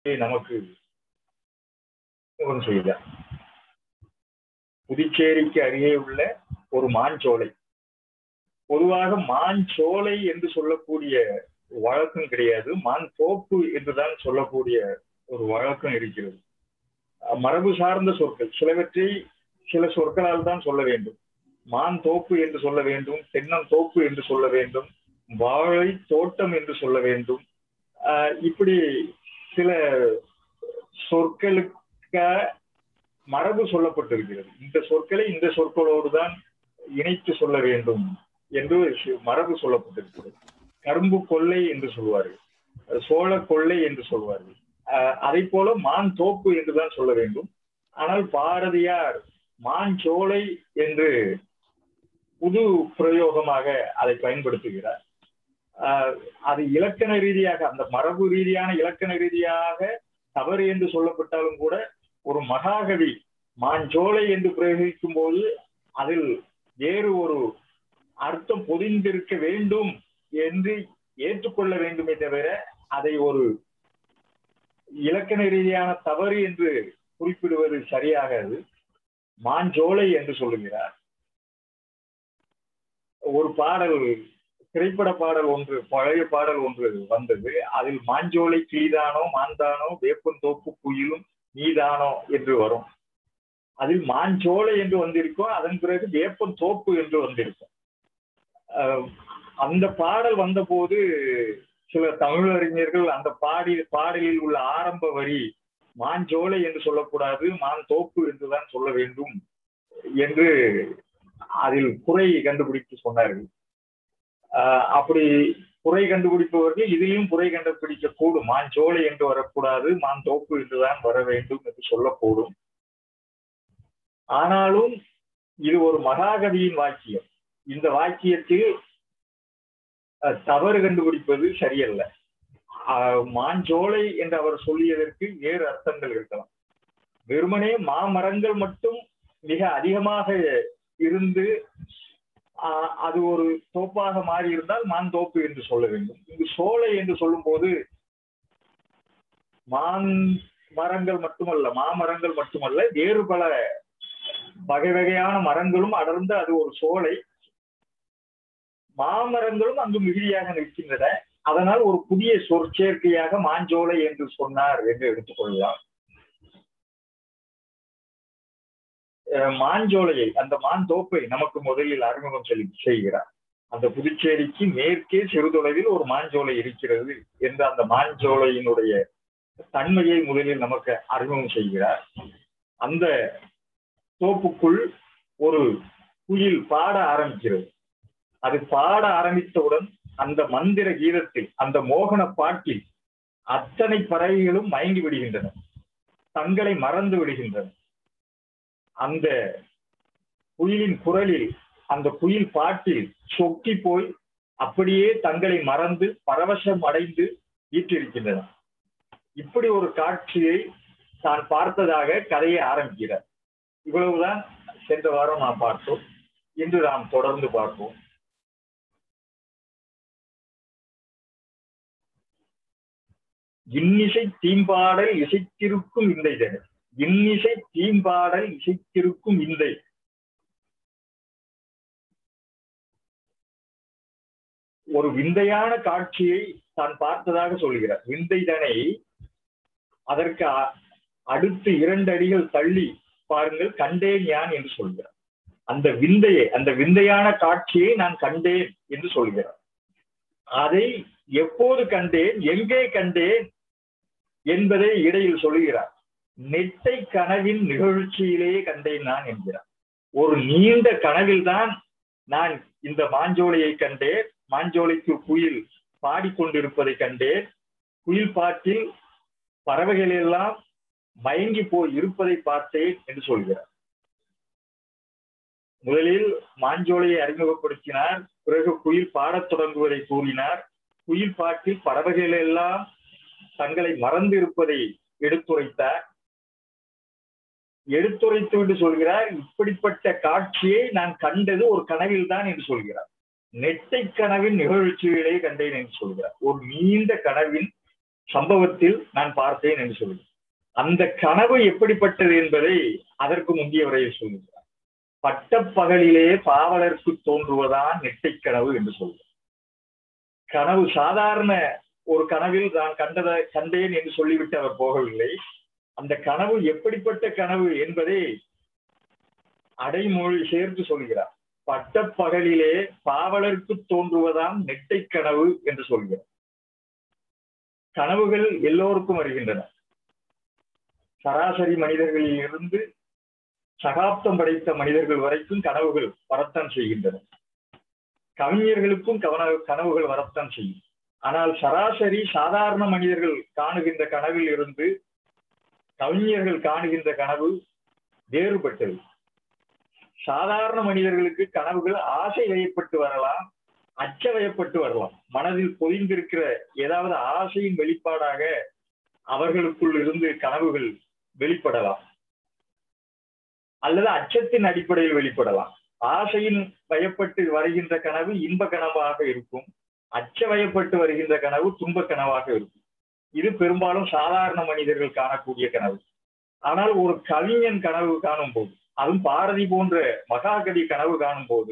நமக்கு செய்தார். புதுச்சேரிக்கு அருகே உள்ள ஒரு மாஞ்சோலை. பொதுவாக மாஞ்சோலை என்று சொல்லக்கூடிய வழக்கம் கிடையாது, மான் தோப்பு என்றுதான் சொல்லக்கூடிய ஒரு வழக்கம் இருக்கிறது. மரபு சார்ந்த சொற்கள் சிலவற்றை சில சொற்களால் தான் சொல்ல வேண்டும். மான் தோப்பு என்று சொல்ல வேண்டும், தென்னம் தோப்பு என்று சொல்ல வேண்டும், வாழை தோட்டம் என்று சொல்ல வேண்டும். இப்படி சில சொற்களுக்கு மரபு சொல்லப்பட்டிருக்கிறது. இந்த சொற்களை இந்த சொற்களோடு தான் இணைத்து சொல்ல வேண்டும் என்று மரபு சொல்லப்பட்டிருக்கிறது. கரும்பு கொள்ளை என்று சொல்வார்கள், சோழ கொள்ளை என்று சொல்வார்கள். அதை போல மான் தோப்பு என்றுதான் சொல்ல வேண்டும். ஆனால் பாரதியார் மாஞ்சோலை என்று புது பிரயோகமாக அதை பயன்படுத்துகிறார். அது இலக்கண ரீதியாக, அந்த மரபு ரீதியான இலக்கண ரீதியாக தவறு என்று சொல்லப்பட்டாலும் கூட ஒரு மகாகவி மாஞ்சோலை என்று பிரயோகிக்கும் போது அதில் வேறு ஒரு அர்த்தம் பொதிந்திருக்க வேண்டும் என்று ஏற்றுக்கொள்ள வேண்டுமே தவிர அதை ஒரு இலக்கண ரீதியான தவறு என்று குறிப்பிடுவது சரியாகாது. மாஞ்சோலை என்று சொல்லுகிறார். ஒரு பாடல், திரைப்பட பாடல் ஒன்று, பழைய பாடல் ஒன்று வந்தது. அதில் மாஞ்சோலை கிளிதானோ மாந்தானோ வேப்பந்தோப்பு குயிலும் நீதானோ என்று வரும். அதில் மாஞ்சோலை என்று வந்திருக்கும், அதன் பிறகு வேப்பந்தோப்பு என்று வந்திருக்கும். அந்த பாடல் வந்த போது சில தமிழறிஞர்கள் அந்த பாடலில் உள்ள ஆரம்ப வரி மாஞ்சோலை என்று சொல்லக்கூடாது, மான் தோப்பு என்றுதான் சொல்ல வேண்டும் என்று அதில் குறை கண்டுபிடித்து சொன்னார்கள். அப்படி குறை கண்டுபிடிப்பவர்கள் இதிலும் குறை கண்டுபிடிக்க கூடும். மாஞ்சோலை என்று வரக்கூடாது, மான் தோப்பு என்றுதான் வர வேண்டும் என்று சொல்லக்கூடும். ஆனாலும் இது ஒரு மகாகவியின் வாக்கியம். இந்த வாக்கியத்தில் தவறு கண்டுபிடிப்பது சரியல்ல. மாஞ்சோலை என்று அவர் சொல்லியதற்கு வேறு அர்த்தங்கள் இருக்கலாம். வெறுமனே மாமரங்கள் மட்டும் மிக அதிகமாக இருந்து அது ஒரு தோப்பாக மாறி இருந்தால் மான் தோப்பு என்று சொல்ல வேண்டும். இங்கு சோலை என்று சொல்லும் போது மான் மரங்கள் மட்டுமல்ல, மாமரங்கள் மட்டுமல்ல, வேறு பல வகை வகையான மரங்களும் அடர்ந்து அது ஒரு சோலை. மாமரங்களும் அங்கு மிகுதியாக நிற்கின்றன. அதனால் ஒரு புதிய சொற்சேர்க்கையாக மாஞ்சோலை என்று சொன்னார் என்று எடுத்துக்கொள்ளலாம். மாஞ்சோலையை, அந்த மான் தோப்பை நமக்கு முதலில் அறிமுகம் செய்கிறார். அந்த புதுச்சேரிக்கு மேற்கே சிறு தொலைவில் ஒரு மாஞ்சோலை இருக்கிறது என்று அந்த மாஞ்சோலையினுடைய தன்மையை முதலில் நமக்கு அறிமுகம் செய்கிறார். அந்த தோப்புக்குள் ஒரு குயில் பாட ஆரம்பிக்கிறது. அது பாட ஆரம்பித்தவுடன் அந்த மந்திர கீதத்தில், அந்த மோகன பாட்டில் அத்தனை பறவைகளும் மயங்கி விடுகின்றன, தங்களை மறந்து விடுகின்றன. அந்த குயிலின் குரலில், அந்த குயில் பாட்டில் சொக்கி போய் அப்படியே தங்களை மறந்து பரவசம் அடைந்து வீற்றிருக்கின்றன. இப்படி ஒரு காட்சியை தான் பார்த்ததாக கதையை ஆரம்பிக்கிறார். இவ்வளவுதான் சென்ற வாரம் நாம் பார்த்தோம். இன்று நாம் தொடர்ந்து பார்ப்போம். இன்னிசை தீம்பாடல் இசைத்திருக்கும் இந்தை தனி, இன்னிசை தீம்பாடல் இசைத்திருக்கும் இந்தை. ஒரு விந்தையான காட்சியை தான் பார்த்ததாக சொல்கிறார். விந்தை தனை அதற்கு அடுத்து 2 அடிகள் தள்ளி பாருங்கள், கண்டேன் யான் என்று சொல்கிறார். அந்த விந்தையை, அந்த விந்தையான காட்சியை நான் கண்டேன் என்று சொல்கிறார். அதை எப்போது கண்டேன், எங்கே கண்டேன் என்பதை இடையில் சொல்கிறார். நெட்டை கனவின் நிகழ்ச்சியிலே கண்டேன் நான் என்கிறார். ஒரு நீண்ட கனவில் தான் நான் இந்த மாஞ்சோலையை கண்டேன். மாஞ்சோலைக்கு குயில் பாடிக்கொண்டிருப்பதை கண்டேன். குயில் பாட்டில் பறவைகள் எல்லாம் மயங்கி போய் இருப்பதை பார்த்தேன் என்று சொல்கிறார். முதலில் மாஞ்சோலையை அறிமுகப்படுத்தினார், பிறகு குயில் பாடத் தொடங்குவதை கூறினார். குயில் பாட்டில் பறவைகள் எல்லாம் தங்களை மறந்து இருப்பதை எடுத்துரைத்தார். எடுத்துரைத்து விட்டு சொல்கிறார், இப்படிப்பட்ட காட்சியை நான் கண்டது ஒரு கனவில் தான் என்று சொல்கிறார். நெட்டை கனவின் நிகழ்ச்சிகளை கண்டேன் என்று சொல்கிறார். ஒரு நீண்ட கனவின் சம்பவத்தில் நான் பார்த்தேன் என்று சொல்லுங்கள். அந்த கனவு எப்படிப்பட்டது என்பதை அதற்கு முந்தைய வரையில் சொல்லுகிறார். பட்டப்பகலிலே பாவலருக்கு தோன்றுவதான் நெட்டை கனவு என்று சொல்லுகிறார். கனவு சாதாரண ஒரு கனவில் நான் கண்டேன் என்று சொல்லிவிட்டு அவர் போகவில்லை. அந்த கனவு எப்படிப்பட்ட கனவு என்பதை அடைமொழி சேர்த்து சொல்கிறார். பட்டப்பகலிலே பாவலருக்கு தோன்றுவதாம் நெட்டை கனவு என்று சொல்கிறார். கனவுகள் எல்லோருக்கும் வருகின்றன. சராசரி மனிதர்களில் இருந்து சகாப்தம் படைத்த மனிதர்கள் வரைக்கும் கனவுகள் வரத்தான் செய்கின்றன. கவிஞர்களுக்கும் கனவுகள் வரத்தான் செய்யும். ஆனால் சராசரி சாதாரண மனிதர்கள் காணுகின்ற கனவில் இருந்து கவிஞர்கள் காணுகின்ற கனவு வேறுபட்டது. சாதாரண மனிதர்களுக்கு கனவுகள் ஆசை வயப்பட்டு வரலாம், அச்ச வயப்பட்டு வரலாம். மனதில் பொதிந்திருக்கிற ஏதாவது ஆசையின் வெளிப்பாடாக அவர்களுக்குள் இருந்து கனவுகள் வெளிப்படலாம், அல்லது அச்சத்தின் அடிப்படையில் வெளிப்படலாம். ஆசையின் வயப்பட்டு வருகின்ற கனவு இன்ப கனவாக இருக்கும், அச்ச வயப்பட்டு வருகின்ற கனவு துன்ப கனவாக இருக்கும். இது பெரும்பாலும் சாதாரண மனிதர்கள் காணக்கூடிய கனவு. ஆனால் ஒரு கவிஞன் கனவு காணும் போது, அதுவும் பாரதி போன்ற மகாகவி கனவு காணும் போது,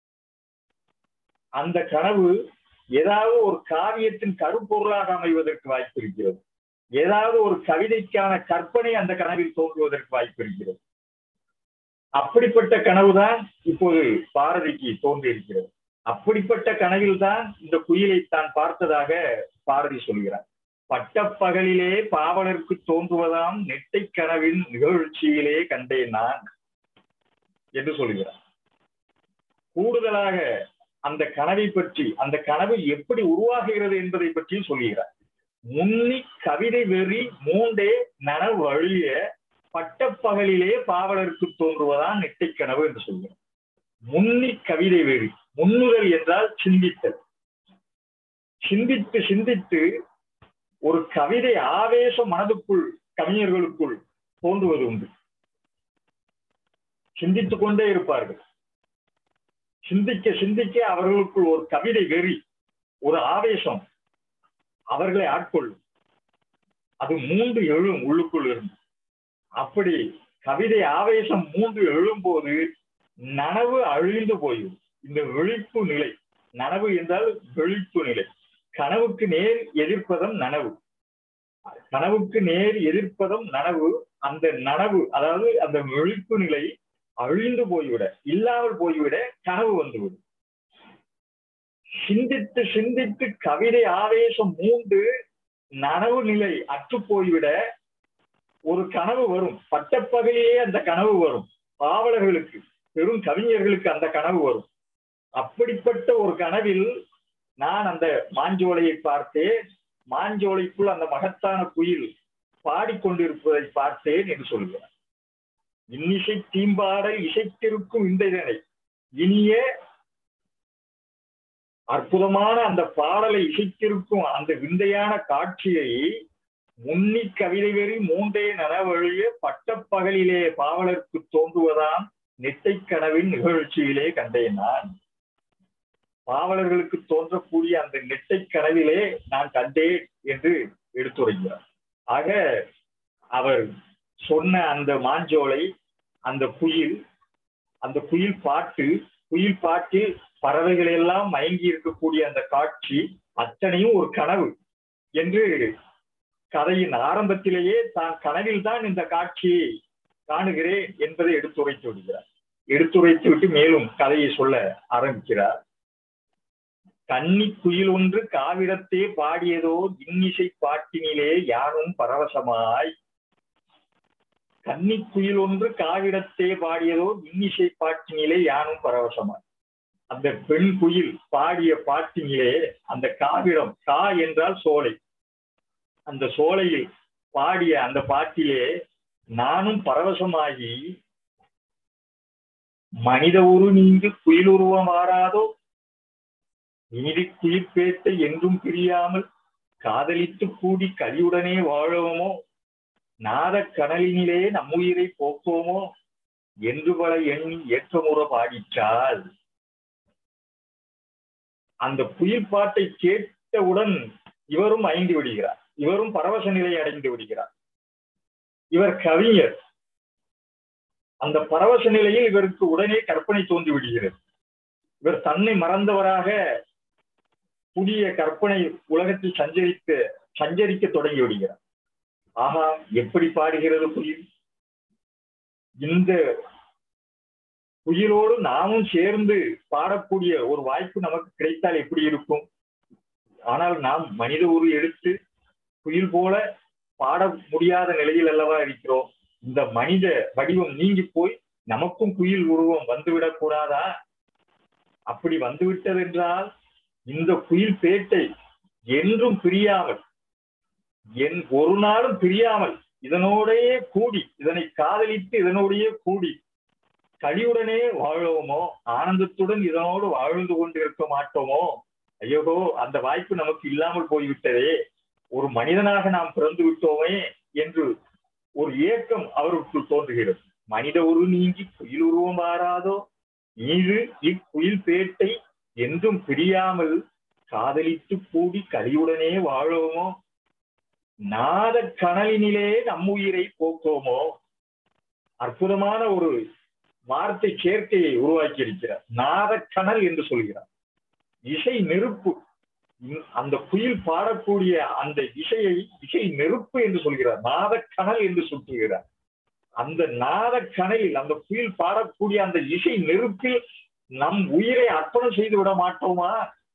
அந்த கனவு ஏதாவது ஒரு காவியத்தின் கருப்பொருளாக அமைவதற்கு வாய்ப்பு இருக்கிறது. ஏதாவது ஒரு கவிதைக்கான கற்பனை அந்த கனவில் தோன்றுவதற்கு வாய்ப்பு இருக்கிறது. அப்படிப்பட்ட கனவுதான் இப்போது பாரதிக்கு தோன்றியிருக்கிறது. அப்படிப்பட்ட கனவில் தான் இந்த குயிலை தான் பார்த்ததாக பாரதி சொல்கிறார். பட்டப்பகலிலே பாவலருக்கு தோன்றுவதாம் நெட்டை கனவின் நிகழ்ச்சியிலே கண்டேன் நான் என்று சொல்கிறார். கூடுதலாக அந்த கனவை பற்றி, அந்த கனவு எப்படி உருவாகுகிறது என்பதை பற்றி சொல்கிறார். முன்னி கவிதை வெறி மூண்டே நனவு வழிய பட்டப்பகலிலே பாவலருக்கு தோன்றுவதான் நெட்டை கனவு என்று சொல்கிறார். முன்னி கவிதை வெறி, முன்னுதல் என்றால் சிந்தித்தல். சிந்தித்து சிந்தித்து ஒரு கவிதை ஆவேசம் மனதுக்குள் கவிஞர்களுக்குள் தோன்றுவது உண்டு. சிந்தித்துக் கொண்டே இருப்பார்கள். சிந்திக்க சிந்திக்க அவர்களுக்குள் ஒரு கவிதை வெறி, ஒரு ஆவேசம் அவர்களை ஆட்கொள்ளும். அது மூன்று எழும் உள்ளுக்குள் இருந்து. அப்படி கவிதை ஆவேசம் மூன்று எழும்போது நனவு அழிந்து போய்விடும். இந்த விழிப்பு நிலை, நனவு என்றால் விழிப்பு நிலை. கனவுக்கு நேர் எதிர்ப்பதம் நனவு, கனவுக்கு நேர் எதிர்ப்பதம் நனவு. அந்த நனவு, அதாவது அந்த விழிப்பு நிலை அழிந்து போய்விட, இல்லாமல் போய்விட கனவு வந்துவிடும். சிந்தித்து சிந்தித்து கவிதை ஆவேசம் மூண்டு நனவு நிலை அற்று போய்விட ஒரு கனவு வரும். பட்டப்பகலிலே அந்த கனவு வரும். பாவலர்களுக்கு, பெரும் கவிஞர்களுக்கு அந்த கனவு வரும். அப்படிப்பட்ட ஒரு கனவில் நான் அந்த மாஞ்சோலையை பார்த்தேன். மாஞ்சோலைக்குள் அந்த மகத்தான குயில் பாடிக்கொண்டிருப்பதை பார்த்தேன் என்று சொல்கிறார். இன்னிசை தீம்பாடல் இசைத்திருக்கும் இந்த இதனை, இனிய அற்புதமான அந்த பாடலை இசைத்திருக்கும் அந்த விந்தையான காட்சியை முன்னி கவிதை வெறி மூன்றே நனவழிய பட்டப்பகலிலே பாவலருக்கு தோன்றுவதாம் நெட்டை கனவின் நிகழ்ச்சியிலே கண்டேன் நான். பாவலர்களுக்கு தோன்றக்கூடிய அந்த நெட்டை கனவிலே நான் கண்டேன் என்று எடுத்துரைக்கிறார். ஆக அவர் சொன்ன அந்த மாஞ்சோலை, அந்த குயில், அந்த குயில் பாட்டு, குயில் பாட்டில் பறவைகள் எல்லாம் மயங்கி இருக்கக்கூடிய அந்த காட்சி அத்தனையும் ஒரு கனவு என்று கதையின் ஆரம்பத்திலேயே தான் கனவில் தான் இந்த காட்சியை காணுகிறேன் என்பதை எடுத்துரைத்து விடுகிறார். எடுத்துரைத்து விட்டு மேலும் கதையை சொல்ல ஆரம்பிக்கிறார். கன்னி குயில் ஒன்று காவிடத்தே பாடியதோ இன்னிசை பாட்டினிலே யானும் பரவசமாய். கன்னி குயில் ஒன்று காவிடத்தே பாடியதோ இன்னிசை பாட்டினிலே யானும் பரவசமாய். அந்த பெண் குயில் பாடிய பாட்டினிலே அந்த காவிடம், கா என்றால் சோலை, அந்த சோலையில் பாடிய அந்த பாட்டிலே நானும் பரவசமாகி மனித உரு நீங்கு குயில் உருவம் மாறாதோ, நீதி குயிர்பேட்டை என்றும் பிரியாமல் காதலித்து கூடி கலியுடனே வாழவோமோ, நாத கடலினிலே நம்முயிரை போக்குவோமோ என்று பல எண்ணி ஏற்றமுற பாடிச்சால். அந்த குயில் பாட்டை கேட்டவுடன் இவரும் மயங்கி விடுகிறார். இவரும் பரவச நிலையை அடைந்து விடுகிறார். இவர் கவிஞர். அந்த பரவச நிலையில் இவருக்கு உடனே கற்பனை தோன்றி விடுகிறது. இவர் தன்னை மறந்தவராக புதிய கற்பனை உலகத்தில் சஞ்சரிக்க தொடங்கி விடுகிறார். ஆஹா, எப்படி பாடுகிறது குயில்! இந்த குயிலோடு நாமும் சேர்ந்து பாடக்கூடிய ஒரு வாய்ப்பு நமக்கு கிடைத்தால் எப்படி இருக்கும்? ஆனால் நாம் மனித உரு எடுத்து குயில் போல பாட முடியாத நிலையில் அல்லவா இருக்கிறோம். இந்த மனித வடிவம் நீங்கி போய் நமக்கும் குயில் உருவம் வந்துவிடக் கூடாதா? அப்படி வந்துவிட்டது என்றால் இந்த குயில் பேட்டை என்றும் பிரியாமல், ஒரு நாளும் பிரியாமல் இதனோடையே கூடி, இதனை காதலித்து இதனோடையே கூடி கலியுடனே வாழ்வோமோ, ஆனந்தத்துடன் இதனோடு வாழ்ந்து கொண்டு இருக்க மாட்டோமோ? ஐயோ, அந்த வாய்ப்பு நமக்கு இல்லாமல் போய்விட்டதே, ஒரு மனிதனாக நாம் பிறந்து விட்டோமே என்று ஒரு ஏக்கம் அவருக்குள் தோன்றுகிறது. மனித உரு நீங்கி குயில் உருவம் வாராதோ, இது இக்குயில் பேட்டை என்றும் பிரியாமல் காதலித்து கூடி கலியுடனே வாழோமோ, நாத கனலினிலே நம்முயிரை போக்கோமோ. அற்புதமான ஒரு வார்த்தை சேர்க்கையை உருவாக்கி இருக்கிறார். நாத கனல் என்று சொல்கிறார். இசை நெருப்பு. அந்த குயில் பாடக்கூடிய அந்த இசை நெருப்பு என்று சொல்கிறார். நாத கனல் என்று சுட்டுகிறார். அந்த நாத கனலில் அந்த குயில் பாடக்கூடிய அந்த இசை நெருப்பில் நம் உயிரை அர்ப்பணம் செய்து விட மாட்டோமா?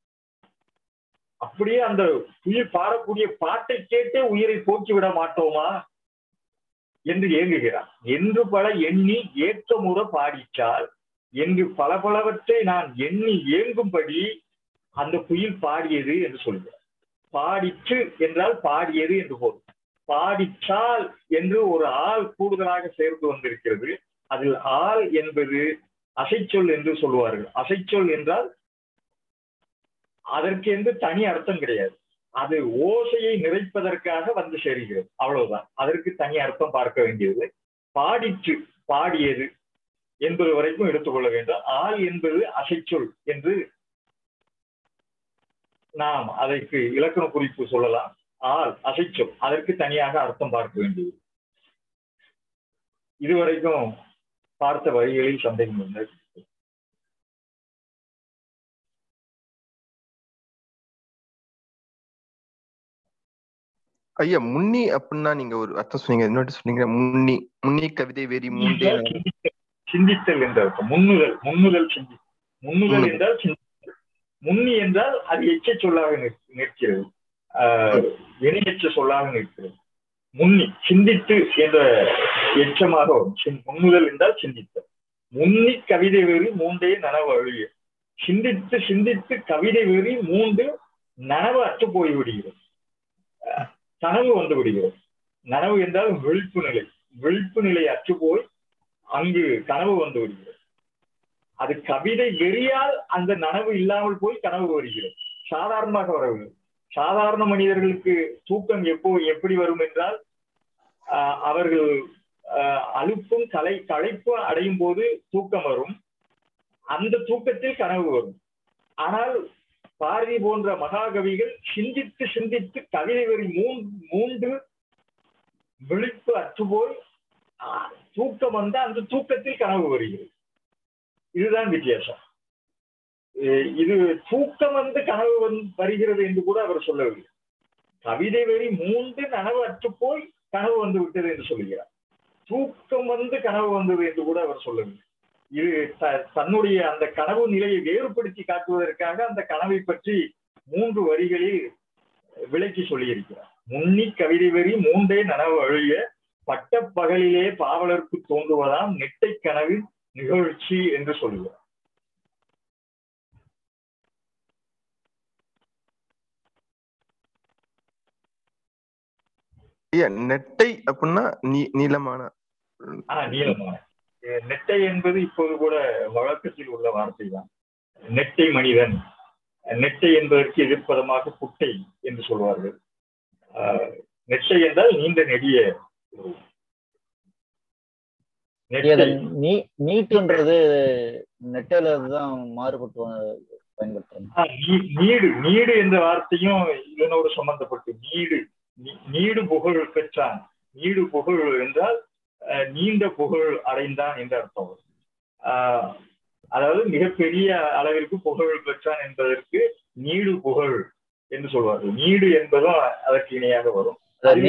அப்படியே அந்த குயில் பாடக்கூடிய பாட்டை கேட்டே உயிரை போக்கி விட மாட்டோமா என்று ஏங்குகிறார். என்று பல எண்ணி ஏற்றமுற பாடிச்சால் என்று பலவற்றை நான் எண்ணி ஏங்கும்படி அந்த குயில் பாடியது என்று சொல்கிறார். பாடிச்சு என்றால் பாடியது என்று போதும். பாடிச்சால் என்று ஒரு ஆள் கூடுதலாக சேர்ந்து வந்திருக்கிறது. அதில் ஆள் என்பது அசைச்சொல் என்று சொல்லுவார்கள். அசைச்சொல் என்றால் அதற்கு என்று தனி அர்த்தம் கிடையாது. அது ஓசையை நிறைப்பதற்காக வந்து சேர்கிறது, அவ்வளவுதான். அதற்கு தனி அர்த்தம் பார்க்க வேண்டியது. பாடிச்சு, பாடியது என்பது வரைக்கும் எடுத்துக்கொள்ள வேண்டும். ஆள் என்பது அசைச்சொல் என்று நாம் அதற்கு இலக்கண குறிப்பு சொல்லலாம். ஆள் அசைச்சொல், அதற்கு தனியாக அர்த்தம் பார்க்க வேண்டியது. இதுவரைக்கும் பார்த்த வரிகளில் சந்தேகம் இல்லை. ஐயா, முன்னி அப்படின்னா நீங்க ஒரு அர்த்தம் சொன்னீங்க, இன்னொரு சொன்னீங்க. முன்னி முன்னி கவிதை வெறி மூன்றே சிந்தித்தல் என்ற அர்த்தம். முன்னுதல் சிந்தி. முன்னுதல் என்றால் சிந்தித்தல். முன்னி என்றால் அது எச்ச சொல்லாக நிற்கிறது, இணையற்ற சொல்லாக நிற்கிறது. முன்னி சிந்தித்து என்ற எச்சமாக வரும். முன்னுதல் என்றால் சிந்தித்தல். முன்னி கவிதை வெறி மூன்றே நனவு அழிய. சிந்தித்து சிந்தித்து கவிதை வெறி மூன்று நனவு அற்று போய்விடுகிறது, கனவு வந்து விடுகிறது. நனவு என்றால் விழிப்பு நிலை. விழிப்பு நிலை அற்று போய் அங்கு கனவு வந்து விடுகிறது. அது கவிதை வெறியால் அந்த நனவு இல்லாமல் போய் கனவு வருகிறது. சாதாரணமாக வரவில்லை. சாதாரண மனிதர்களுக்கு தூக்கம் எப்படி வரும் என்றால், அவர்கள் அலுப்பும் களைப்பும் அடையும் போது தூக்கம் வரும். அந்த தூக்கத்தில் கனவு வரும். ஆனால் பாரதி போன்ற மகாகவிகள் சிந்தித்து சிந்தித்து கவிதை வரி மூன்று விழிப்பு அற்றுப்போய் தூக்கம் வந்த அந்த தூக்கத்தில் கனவு வருகிறது. இதுதான் வித்தியாசம். இது தூக்கம் வந்து கனவு வருகிறது என்று கூட அவர் சொல்லவில்லை. கவிதை வரி மூன்று நனவு அற்றுப்போய் கனவு வந்து விட்டது என்று சொல்கிறார். தூக்கம் வந்து கனவு வந்தது என்று கூட அவர் சொல்லவில்லை. இது தன்னுடைய அந்த கனவு நிலையை வேறுபடுத்தி காட்டுவதற்காக அந்த கனவை பற்றி மூன்று வரிகளில் விளக்கி சொல்லியிருக்கிறார். முன்னி கவிதை வரி மூன்றே நனவு அழிய பட்ட பகலிலே பாவலருக்கு தோன்றுவதாம் நெட்டை கனவின் நிகழ்ச்சி என்று சொல்லுவார். நெட்டை அப்படின்னா நீளமான. நீளமான. நெட்டை என்பது இப்போது கூட வழக்கத்தில் உள்ள வார்த்தை தான். நெட்டை மனிதன். நெட்டை என்பதற்கு எதிர்ப்பதமாக குட்டை என்று சொல்வார்கள். நெட்டை என்றால் நீண்ட நெடிய. நீட்டுன்றது நெட்டையில தான் மாறுபட்டு பயன்படுத்துறோம். நீடு என்ற வார்த்தையும் இதனோடு சம்பந்தப்பட்டு நீடு நீடு புகழ் பெற்றான். நீடு புகழ் என்றால் நீண்ட புகழ் அடைந்தான் என்று அர்த்தம். அதாவது மிகப்பெரிய அளவிற்கு புகழ் பெற்றான் என்பதற்கு நீடு புகழ் என்று சொல்வார்கள். நீடு என்பதும் அதற்கு இணையாக வரும்.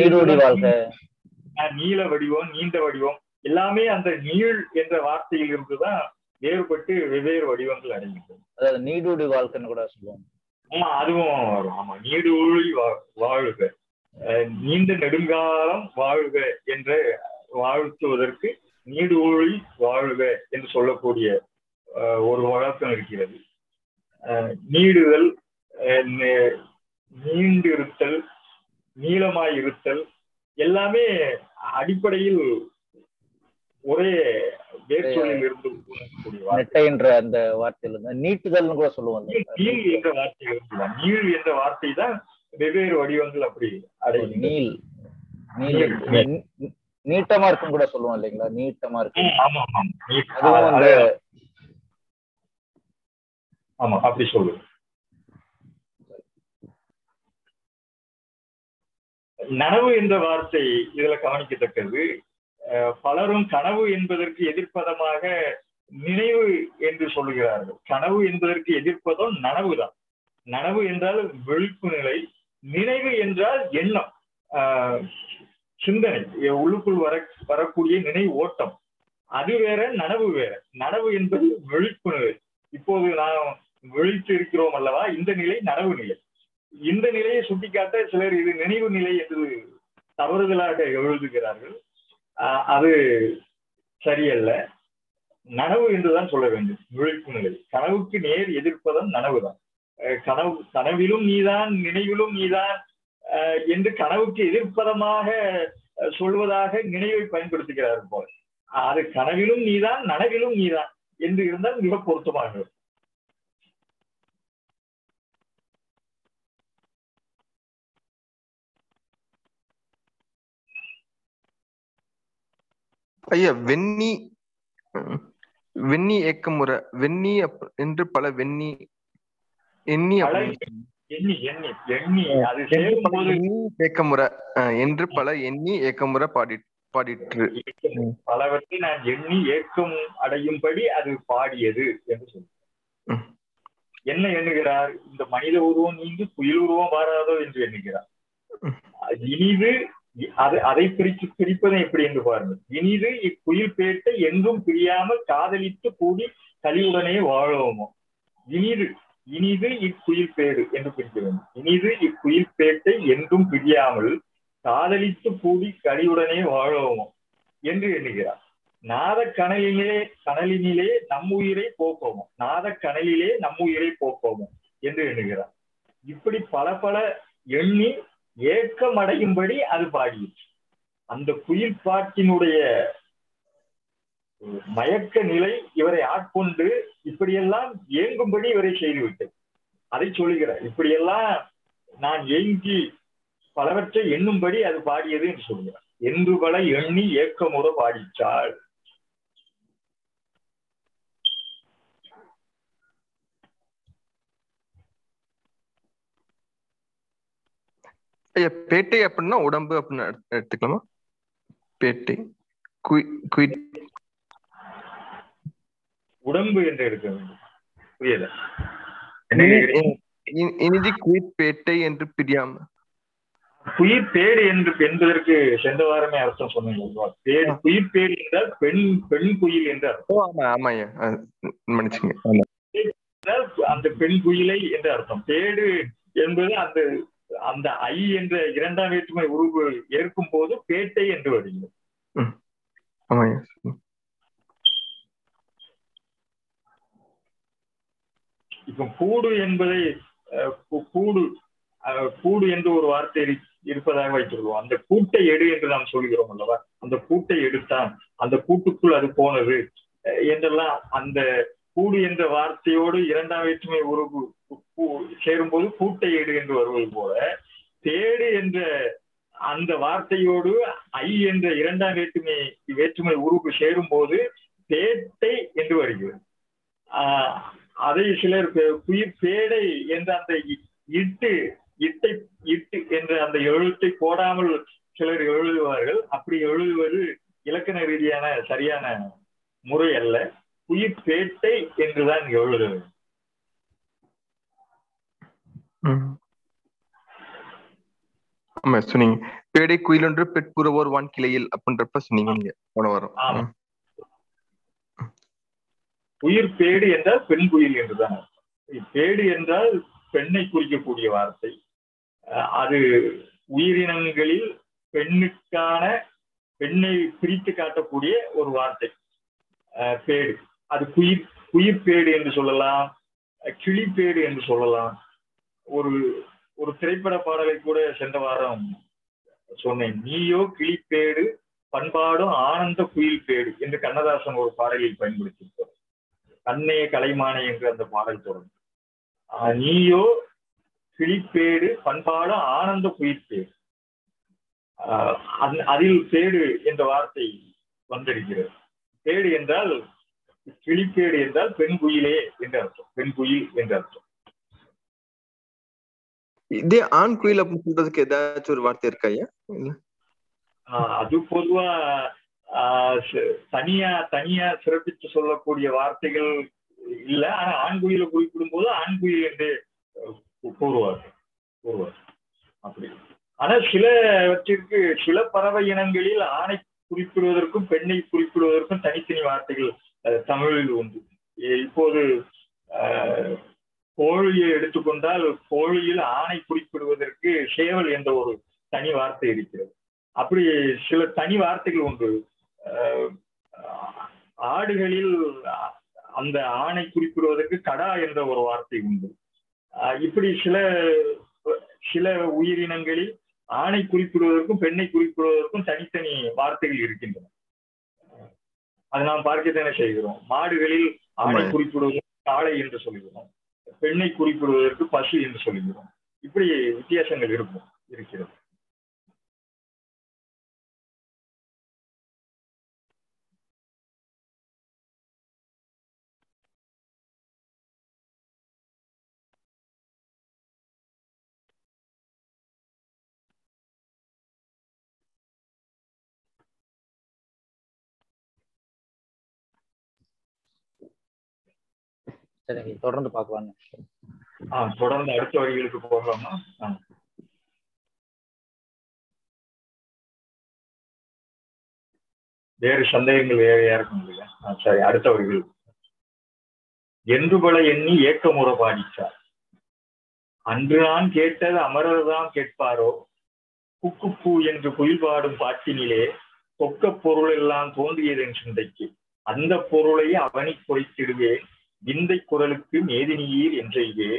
நீள வடிவம், நீண்ட வடிவம் எல்லாமே அந்த நீள் என்ற வார்த்தையில் இருந்துதான் வேறுபட்டு வெவ்வேறு வடிவங்கள் அடைகின்றன. நீடூடி வாழ்க்கைன்னு கூட சொல்லுவாங்க. ஆமா, அதுவும் வரும். ஆமா, நீடூழி வாழ்க, நீண்ட நெடுங்காலம் வாழ்க என்று வாழ்த்துவதற்கு நீடூழி வாழ்க என்று சொல்லக்கூடிய ஒரு வழக்கம் இருக்கிறது. நீடுதல், நீண்டிருத்தல், நீளமாய் இருத்தல் எல்லாமே அடிப்படையில் ஒரே வேர்ச்சொல்லில் இருந்து என்ற அந்த வார்த்தையில நீட்டுதல் கூட சொல்லுவாங்க. நீள் என்ற வார்த்தை இருக்கலாம். நீள் என்ற வார்த்தை தான் வெவ்வேறு வடிவங்கள் அப்படி அடையும். நீட்டமா இருக்கும் கூட சொல்லுவோம் இல்லைங்களா? நீட்டமா இருக்கு. ஆமா ஆமா, அப்படி சொல்லுவோம். நனவு என்ற வார்த்தை இதுல கவனிக்கத்தக்கது. பலரும் கனவு என்பதற்கு எதிர்ப்பதமாக நினைவு என்று சொல்லுகிறார்கள். கனவு என்பதற்கு எதிர்ப்பதும் நனவுதான். நனவு என்றால் விழிப்பு நிலை, நினைவு என்றால் எண்ணம், சிந்தனை, உள்ளுக்குள் வரக்கூடிய நினைவு ஓட்டம். அது வேற, நனவு வேற. நனவு என்பது விழிப்பு நிலை. இப்போது நாம் விழித்து இருக்கிறோம் அல்லவா, இந்த நிலை நனவு நிலை. இந்த நிலையை சுட்டிக்காட்ட சிலர் இது நினைவு நிலை என்று தவறுதலாக எழுதுகிறார்கள். அது சரியல்ல. நனவு என்றுதான் சொல்ல வேண்டும், விழிப்பு நிலை. கனவுக்கு நேர் எதிர்ப்பதும் நனவுதான். கனவிலும் நீதான், நினைவிலும் நீதான் என்று கனவுக்கு எதிர்ப்பதமாக சொல்வதாக நினைவை பயன்படுத்துகிறார்கள் போல. அது கனவிலும் நீதான், நனவிலும் நீதான் என்று இருந்தால் மிக பொருத்தமாக. ஐயா, வெண்ணி ஏக்கமுறை, வெண்ணி என்று பல வெண்ணி எண்ணி ஏக்கமுறை என்று பல எண்ணி ஏக்கமுறை பாடிற்று. பலவற்றை நான் எண்ணி ஏக்கம் அடையும்படி அது பாடியது என்று சொல்லுங்க. என்ன எண்ணுகிறார்? இந்த மனித உருவம் நீங்கி புயல் உருவம் மாறாதோ என்று எண்ணுகிறார். இனிது அதை பிரிப்பதை எப்படி என்று பாருங்கள். இனிது இக்குயில் பேட்டை என்றும் பிரியாமல் காதலித்து கூடி கலியுடனே வாழவோமோ. இனிது இக்குயில் பேடு என்று பிரிக்க வேண்டும். இனிது இக்குயில் பேட்டை என்றும் பிரியாமல் காதலித்து கூடி கலியுடனே வாழவோமோ என்று எண்ணுகிறார். நாத கனலினிலே நம்முயிரை போக்கோமோ, நாத கனலிலே நம்முயிரை போக்கோமோ என்று எண்ணுகிறார். இப்படி பல பல எண்ணி ஏக்கம் அடையும்படி அது பாடியிற்று. அந்த குயில் பாட்டினுடைய மயக்க நிலை இவரை ஆட்கொண்டு இப்படியெல்லாம் ஏங்கும்படி இவரை செய்துவிட்டது. அதை சொல்லுகிறார். இப்படியெல்லாம் நான் ஏங்கி பலவற்றை எண்ணும்படி அது பாடியது என்று சொல்கிறார். என்று பல எண்ணி ஏக்கமுறை பாடிச்சாள். பேட்டை அப்படின்னா உடம்பு அப்படின்னு எடுத்துக்கலாமா? பேட்டை உடம்பு என்று எடுக்க வேண்டும். புரியல. இனிதி குயிர்பேட்டை என்று பிரியாம குயிர்பேடு என்று என்பதற்கு சென்ற வாரமே அர்த்தம் சொன்னீங்க. குயிர்பேடு என்றால் பெண் குயில் என்று அர்த்தம். ஆமாய்யா, மன்னிச்சுங்க. அந்த பெண் குயிலை என்று அர்த்தம். பேடு என்பது அந்த ஐ என்ற இரண்டாம் வேற்றுமை உருவு ஏற்கும் போது பேட்டை என்று வருகிறது. இப்ப கூடு என்பதை கூடு என்று ஒரு வார்த்தை இருப்பதாக வைத்துள்ளோம். அந்த கூட்டை எடு என்று நாம் சொல்கிறோம் அல்லவா. அந்த கூட்டை எடுத்தான், அந்த கூட்டுக்குள் அது போனது என்றெல்லாம் அந்த கூடு என்ற வார்த்தையோடு இரண்டாம் வேற்றுமை உருவு சேரும்போது கூட்டை எடு என்று வருவது போல, தேடு என்ற அந்த வார்த்தையோடு ஐ என்ற இரண்டாம் வேற்றுமை உருவு சேரும் போது பேட்டை என்று வருகிறது. அதை சிலர் குயிர் பேடை என்ற அந்த இட்டு இட்டு என்ற அந்த எழுத்தை போடாமல் சிலர் எழுதுவார்கள். அப்படி எழுதுவது இலக்கண ரீதியான சரியான முறை அல்ல. உயிர் பேட்டை என்றுதான் எழுதுவது. ஆமா சொன்னீங்க. பேடை குயிலொன்று பெட்புறவோர் வான் கிளையில் அப்படின்றப்ப சொன்னீங்க நீங்க போன வாரம். உயிர் பேடு என்றால் பெண் குயில் என்றுதான். பேடு என்றால் பெண்ணை குறிக்கக்கூடிய வார்த்தை. அது உயிரினங்களில் பெண்ணை பிரித்து காட்டக்கூடிய ஒரு வார்த்தை பேடு. அது குயிர் பேடு என்று சொல்லலாம், கிளிப்பேடு என்று சொல்லலாம். ஒரு திரைப்பட பாடலை கூட சென்ற வாரம் சொன்னேன். நீயோ கிளிப்பேடு பண்பாடும் ஆனந்த குயில் பேடு என்று கண்ணதாசன் ஒரு பாடலில் பயன்படுத்தியிருப்பார். கண்ணே கலைமானே என்று அந்த பாடல் தொடரும். நீயோ கிளிப்பேடு பண்பாடும் ஆனந்த குயில் பேடு. அதில் பேடு என்ற வார்த்தை வந்திருக்கிறது. பேடு என்றால் கிளிப்பேடு என்றால் பெண் குயிலே என்று அர்த்தம். பெண் குயில் என்று அர்த்தம். இதே ஆண் குயில் அப்படின்னு சொல்றதுக்கு ஏதாச்சும் ஒரு வார்த்தை இருக்காயா? அது பொதுவா தனியா சிறப்பித்து சொல்லக்கூடிய வார்த்தைகள் இல்ல. ஆனா ஆண் குயிலை குறிப்பிடும் போது ஆண் குயில் என்று கூறுவார். அப்படி. ஆனா சில பறவை இனங்களில் ஆணை குறிப்பிடுவதற்கும் பெண்ணை குறிப்பிடுவதற்கும் தனித்தனி வார்த்தைகள் தமிழில் உண்டு. இப்போது கோழியை எடுத்துக்கொண்டால் கோழியில் ஆணை குறிப்பிடுவதற்கு சேவல் என்ற ஒரு தனி வார்த்தை இருக்கிறது. அப்படி சில தனி வார்த்தைகள் உண்டு. ஆடுகளில் அந்த ஆணை குறிப்பிடுவதற்கு கடா என்ற ஒரு வார்த்தை உண்டு. இப்படி சில உயிரினங்களில் ஆணை குறிப்பிடுவதற்கும் பெண்ணை குறிப்பிடுவதற்கும் தனித்தனி வார்த்தைகள் இருக்கின்றன. அது நாம் பார்க்கத்தானே செய்கிறோம். மாடுகளில் ஆணை குறிப்பிடுவதற்கு காளை என்று சொல்கிறோம், பெண்ணை குறிப்பிடுவதற்கு பசு என்று சொல்கிறோம். இப்படி வித்தியாசங்கள் இருக்கிறது. சரி, தொடர்ந்து பார்க்கலாம். தொடர்ந்து அடுத்த வரிகளுக்கு போகலாமா? வேறு சந்தேகங்கள் வேற யாருக்கும் இல்லையா? சரி, அடுத்த வரிகள். என்று பல எண்ணி ஏக்கமுற பாடிச்சார். அன்று நான் கேட்டது அமரர்தான் கேட்பாரோ, குக்குப்பூ என்று குயில் பாடும் பாட்டினிலே தொக்க பொருள் எல்லாம் தோன்றியதன் சிந்தைக்கு, அந்த பொருளை அவனை குறைத்திடுவேன் விந்தை குரலுக்கு மேதினியீர் என்றே.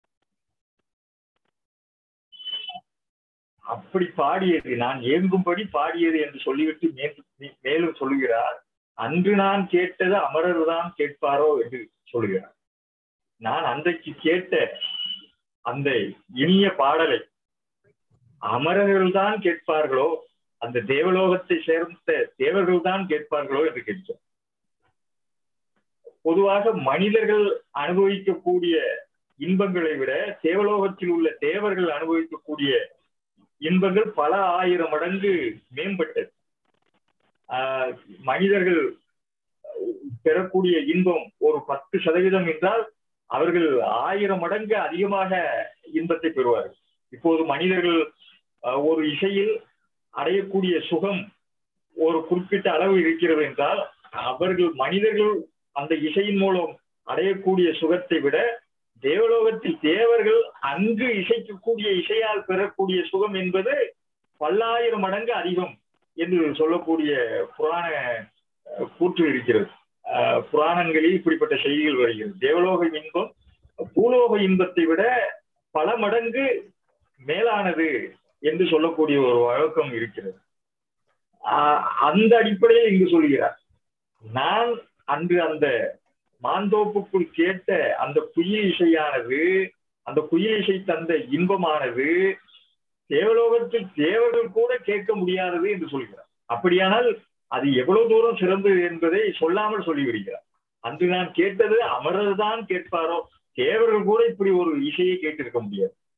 அப்படி பாடியது, நான் ஏங்கும்படி பாடியது என்று சொல்லிவிட்டு மேலும் சொல்லுகிறார். அன்று நான் கேட்டது அமரர் தான் கேட்பாரோ என்று சொல்லுகிறார். நான் அன்றைக்கு கேட்ட அந்த இனிய பாடலை அமரர்கள் தான் கேட்பார்களோ, அந்த தேவலோகத்தை சேர்ந்த தேவர்கள் தான் கேட்பார்களோ என்று கேட்கிறேன். பொதுவாக மனிதர்கள் அனுபவிக்கக்கூடிய இன்பங்களை விட தேவலோகத்தில் உள்ள தேவர்கள் அனுபவிக்கக்கூடிய இன்பங்கள் பல ஆயிரம் மடங்கு மேம்பட்டது. மனிதர்கள் பெறக்கூடிய இன்பம் ஒரு 10% என்றால் அவர்கள் 1000 மடங்கு அதிகமாக இன்பத்தை பெறுவார்கள். இப்போது மனிதர்கள் ஒரு இசையில் அடையக்கூடிய சுகம் ஒரு குறிப்பிட்ட அளவு இருக்கிறது என்றால், மனிதர்கள் அந்த இசையின் மூலம் அடையக்கூடிய சுகத்தை விட தேவலோகத்தில் தேவர்கள் அங்கு இசைக்கக்கூடிய இசையால் பெறக்கூடிய சுகம் என்பது பல்லாயிரம் மடங்கு அதிகம் என்று சொல்லக்கூடிய புராண கூற்று இருக்கிறது. புராணங்களில் இப்படிப்பட்ட செய்திகள் வருகிறது. தேவலோக இன்பம் பூலோக இன்பத்தை விட பல மடங்கு மேலானது என்று சொல்லக்கூடிய ஒரு வழக்கம் இருக்கிறது. அந்த அடிப்படையில் இங்கு சொல்கிறார், நான் அன்று அந்த மாந்தோப்புக்குள் கேட்ட அந்த குயில் இசையானது, அந்த குயில் இசை தந்த இன்பமானது தேவலோகத்தில் தேவர்கள் கூட கேட்க முடியாதது என்று சொல்கிறார். அப்படியானால் அது எவ்வளவு தூரம் சிறந்தது என்பதை சொல்லாமல் சொல்லிவிடுகிறார். அன்று நான் கேட்டது அமரர் தான் கேட்பாரோ, தேவர்கள் கூட இப்படி ஒரு இசையை கேட்டிருக்க முடியாது.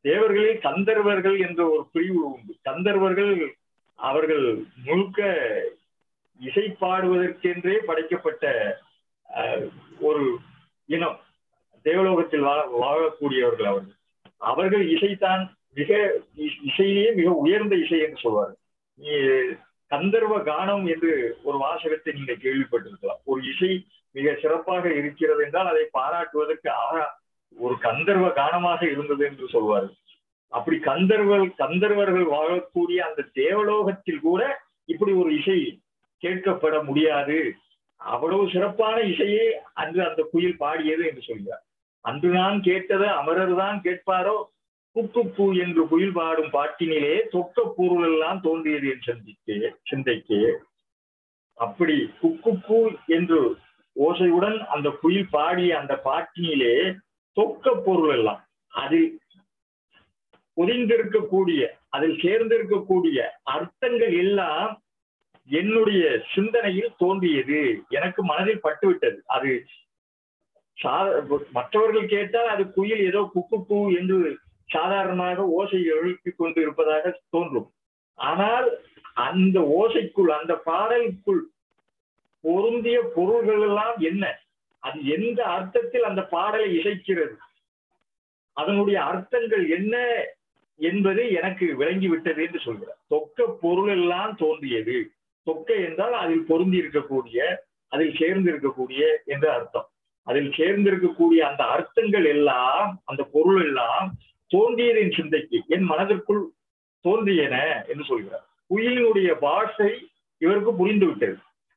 தேவர்களில் கந்தர்வர்கள் என்ற ஒரு பிரிவு உண்டு. கந்தர்வர்கள் அவர்கள் முழுக்க இசை பாடுவதற்கென்றே படைக்கப்பட்ட ஒரு இனம். தேவலோகத்தில் வாழக்கூடியவர்கள் அவர்கள். அவர்கள் இசைத்தான் இசையிலேயே மிக உயர்ந்த இசை என்று சொல்வார்கள். கந்தர்வ கானம் என்று ஒரு வாசகத்தை நீங்கள் கேள்விப்பட்டிருக்கலாம். ஒரு இசை மிக சிறப்பாக இருக்கிறது என்றால் அதை பாராட்டுவதற்கு ஒரு கந்தர்வ கானமாக இருந்தது என்று சொல்வார்கள். அப்படி கந்தர்வர்கள் வாழக்கூடிய அந்த தேவலோகத்தில் கூட இப்படி ஒரு இசை கேட்கப்பட முடியாது. அவ்வளவு சிறப்பான இசையே அன்று அந்த குயில் பாடியது என்று சொல்கிறார். அன்று நான் கேட்டது அமரர் தான் கேட்பாரோ, குக்குப்பூ என்று குயில் பாடும் பாட்டினிலே தொக்க பொருள் எல்லாம் தோன்றியது என் சிந்தைக்கு. அப்படி குக்குப்பூ என்று ஓசையுடன் அந்த குயில் பாடிய அந்த பாட்டினிலே தொக்க பொருள் எல்லாம், அதில் பொதிந்திருக்கக்கூடிய, அதில் சேர்ந்திருக்கக்கூடிய அர்த்தங்கள் எல்லாம் என்னுடைய சிந்தனையில் தோன்றியது, எனக்கு மனதில் பட்டுவிட்டது. அது மற்றவர்கள் கேட்டால் அது குயில் ஏதோ குக்குப்பூ என்று சாதாரணமாக ஓசை எழுப்பி கொண்டு இருப்பதாக தோன்றும். ஆனால் அந்த ஓசைக்குள், அந்த பாடலுக்குள் பொருந்திய பொருள்கள் எல்லாம் என்ன, அது எந்த அர்த்தத்தில் அந்த பாடலை இசைக்கிறது, அதனுடைய அர்த்தங்கள் என்ன என்பது எனக்கு விளங்கிவிட்டது என்று சொல்கிறார். தொக்க பொருள் எல்லாம் தோன்றியது. தொக்க என்றால் அதில் பொருந்தி இருக்கக்கூடிய, அதில் சேர்ந்து இருக்கக்கூடிய என்று அர்த்தம். அதில் சேர்ந்திருக்கக்கூடிய அந்த அர்த்தங்கள் எல்லாம், அந்த பொருள் எல்லாம் தோன்றியது என் சிந்தைக்கு, என் மனதிற்குள் தோன்றியன என்று சொல்கிறார். குயிலினுடைய பாஷை இவருக்கு புரிந்து விட்டது.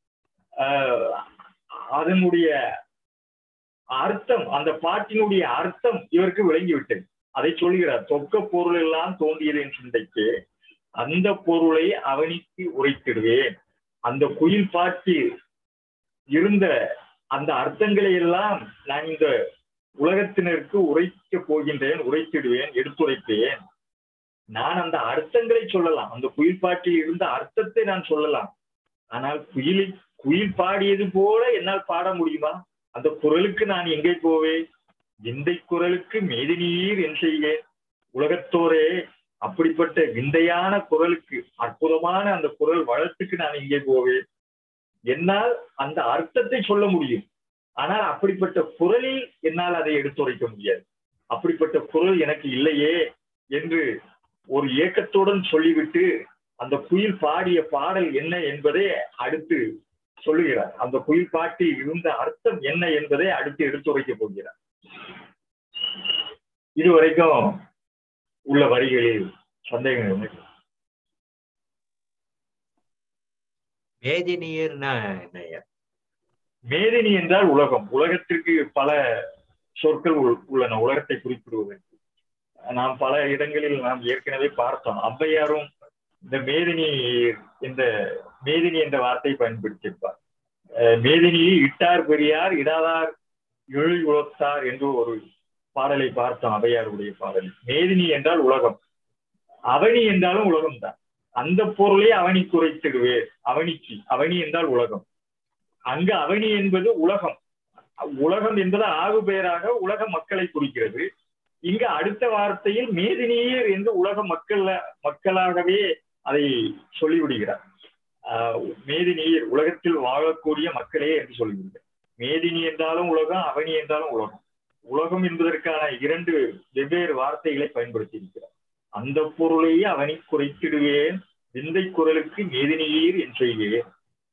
அதனுடைய அர்த்தம், அந்த பாட்டினுடைய அர்த்தம் இவருக்கு விளங்கிவிட்டது. அதை சொல்கிறார். தொக்க பொருள் எல்லாம் தோன்றியது என் சிந்தைக்கு, அந்த பொருளை அவனிக்கு உரைத்திடுவேன். அந்த குயில் பாட்டில் இருந்த அந்த அர்த்தங்களை எல்லாம் நான் இந்த உலகத்தினருக்கு உரைக்க போகின்றேன், உரைத்திடுவேன், எடுத்துரைப்பேன். நான் அந்த அர்த்தங்களை சொல்லலாம், அந்த குயில் பாட்டில் இருந்த அர்த்தத்தை நான் சொல்லலாம். ஆனால் குயில் பாடியது போல என்னால் பாட முடியுமா? அந்த குரலுக்கு நான் எங்கே போவேன்? விந்தை குரலுக்கு மேதினீர் என் செய்வேன். உலகத்தோரே, அப்படிப்பட்ட விந்தையான குரலுக்கு, அற்புதமான அந்த குரல் வளத்துக்கு நான் எங்கே போவேன்? என்னால் அந்த அர்த்தத்தை சொல்ல முடியும், ஆனால் அப்படிப்பட்ட குரலில் என்னால் அதை எடுத்துரைக்க முடியாது. அப்படிப்பட்ட குரல் எனக்கு இல்லையே என்று ஒரு ஏக்கத்துடன் சொல்லிவிட்டு அந்த குயில் பாடிய பாடல் என்ன என்பதை அடுத்து சொல்லுகிறார். அந்த குயில் பாட்டில் இருந்த அர்த்தம் என்ன என்பதை அடுத்து எடுத்துரைக்க போகிறார். இதுவரைக்கும் உள்ள வரிகளில் சந்தேகம்? மேதினியர்னா என்ன? மேதினி என்றால் உலகம். உலகத்திற்கு பல சொற்கள் உள்ளன உலகத்தை குறிப்பிடுவதற்கு. நாம் பல இடங்களில் நாம் ஏற்கனவே பார்த்தோம். ஔவையாரும் இந்த மேதினி என்ற வார்த்தையை பயன்படுத்தியிருப்பார். மேதினியை இட்டார் பெரியார் இடாதார் எழு உலத்தார் என்று ஒரு பாடலை பார்த்தோம் ஔவையாருடைய பாடல். மேதினி என்றால் உலகம், அவனி என்றாலும் உலகம்தான். அந்த பொருளை அவனி குறைத்திடுவேன். அவனி என்றால் உலகம். அங்கு அவனி என்பது உலகம். உலகம் என்பது ஆகு பெயராக உலக மக்களை குறிக்கிறது. இங்கு அடுத்த வார்த்தையில் மேதினியர் என்று உலக மக்களாகவே அதை சொல்லிவிடுகிறார். மேதினியர் உலகத்தில் வாழக்கூடிய மக்களே என்று சொல்லிவிடுகிறார். மேதினி என்றாலும் உலகம், அவனி என்றாலும் உலகம். உலகம் என்பதற்கான இரண்டு வெவ்வேறு வார்த்தைகளை பயன்படுத்தி இருக்கிறார். அந்த பொருளையே அவனி குறைத்திடுவேன், விந்தை குரலுக்கு மேதினியர் என் செய்வேன்.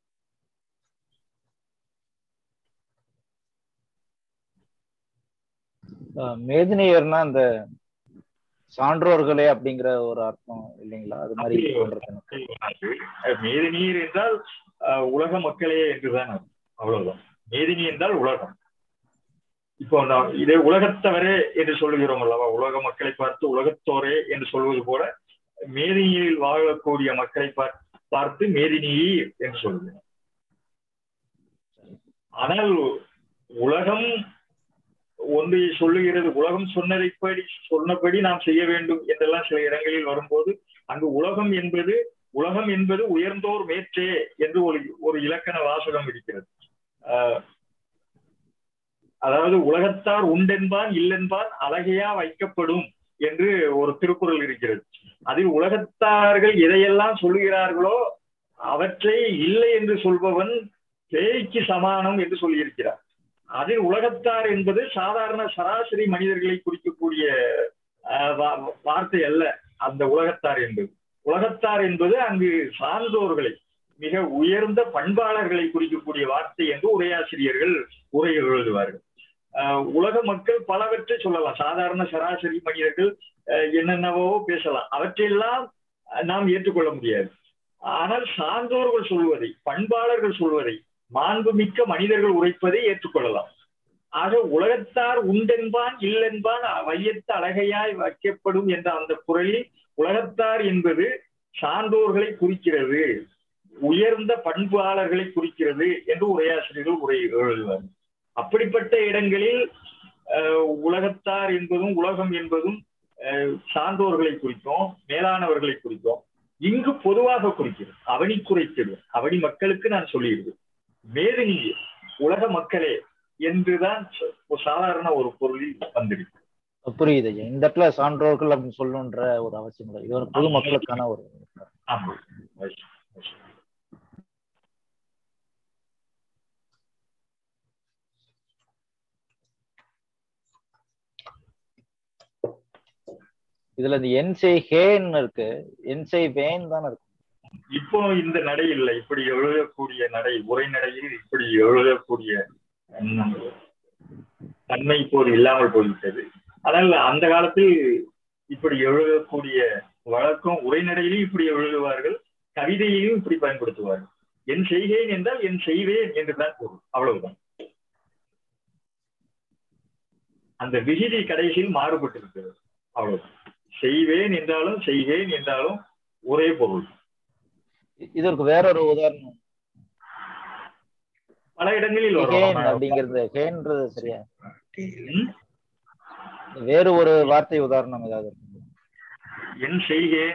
மேதினியர்னா அந்த சான்றோர்களே அப்படிங்கிற ஒரு அர்த்தம் இல்லைங்களா? அது மாதிரி மேதினியர் என்றால் உலக மக்களே என்றுதான் அவ்வளவுதான். மேதினி என்றால் உலகம். இப்போ இதே உலகத்தவரே என்று சொல்லுகிறோம் அல்லவா? உலக மக்களை பார்த்து உலகத்தோரே என்று சொல்வது போல மேதினியில் வாழக்கூடிய மக்களை பார்த்து மேதினியர் என்று சொல்லுகிறோம். ஆனால் உலகம் ஒன்றை சொல்லுகிறது. உலகம் சொன்னபடி நாம் செய்ய வேண்டும் என்றெல்லாம் சில இடங்களில் வரும்போது அங்கு உலகம் என்பது உயர்ந்தோர் மேற்றே என்று ஒரு இலக்கண வாசகம் இருக்கிறது. அதாவது உலகத்தார் உண்டென்பான் இல்லென்பான் அழகையா வைக்கப்படும் என்று ஒரு திருக்குறள் இருக்கிறது. அதில் உலகத்தார்கள் எதையெல்லாம் சொல்லுகிறார்களோ அவற்றை இல்லை என்று சொல்பவன் பேய்க்கு சமானம் என்று சொல்லியிருக்கிறார். அதில் உலகத்தார் என்பது சாதாரண சராசரி மனிதர்களை குறிக்கக்கூடிய வார்த்தை அல்ல. அந்த உலகத்தார் என்பது உலகத்தார் என்பது அங்கு சான்றோர்களை, மிக உயர்ந்த பண்பாளர்களை குறிக்கக்கூடிய வார்த்தை என்று உரையாசிரியர்கள் உரை எழுதுவார்கள். உலக மக்கள் பலவற்றை சொல்லலாம். சாதாரண சராசரி மனிதர்கள் என்னென்னவோ பேசலாம். அவற்றையெல்லாம் நாம் ஏற்றுக்கொள்ள முடியாது. ஆனால் சான்றோர்கள் சொல்வதை, பண்பாளர்கள் சொல்வதை, மாண்புமிக்க மனிதர்கள் உரைப்பதை ஏற்றுக்கொள்ளலாம். ஆக உலகத்தார் உண்டென்பான் இல்லென்பான் வையத்த அழகையாய் வைக்கப்படும் என்ற அந்த குரலில் உலகத்தார் என்பது சான்றோர்களை குறிக்கிறது, உயர்ந்த பண்பாளர்களை குறிக்கிறது என்று உரையாசிரியர்கள் உரை எழுதுவார்கள். அப்படிப்பட்ட இடங்களில் உலகத்தார் என்பதும் உலகம் என்பதும் சான்றோர்களை குறிக்கும், மேலானவர்களை குறிக்கும். இங்கு பொதுவாக குறிக்கிறது. அவனி குறைக்கிறது. அவனி மக்களுக்கு நான் சொல்லிடுது. மேதினி உலக மக்களே என்றுதான் சாதாரண ஒரு பொருளில் வந்திருக்கு. புரியுது. இந்த இடத்துல சான்றோர்கள் அப்படின்னு சொல்லணுன்ற ஒரு அவசியம் இல்லை. இது ஒரு பொது மக்களுக்கான ஒரு இதுல இந்த என்சை ஹேன்னு இருக்கு, என்சை வேன் தானே இருக்கு. இப்போ இந்த நடை இல்லை. இப்படி எழுதக்கூடிய நடை, உரைநடையில் இப்படி எழுதக்கூடிய தன்மை இப்போது இல்லாமல் போய்விட்டது. ஆனால் அந்த காலத்தில் இப்படி எழுதக்கூடிய வழக்கம், உரைநடையிலும் இப்படி எழுதுவார்கள், கவிதையிலும் இப்படி பயன்படுத்துவார்கள். என் செய்கேன் என்றால் என் செய்வேன் என்றுதான் பொருள், அவ்வளவுதான். அந்த விகிதி கடைசியில் மாறுபட்டிருக்கிறது, அவ்வளவுதான். செய்வேன் என்றாலும் செய்கேன் என்றாலும் ஒரே பொருள். இதற்கு வேறொரு உதாரணம் பல இடங்களில் அப்படிங்கிறது ஹேன்றது சரியா? வேறு ஒரு வார்த்தை உதாரணம் ஏதாவது? என் செய்கேன்,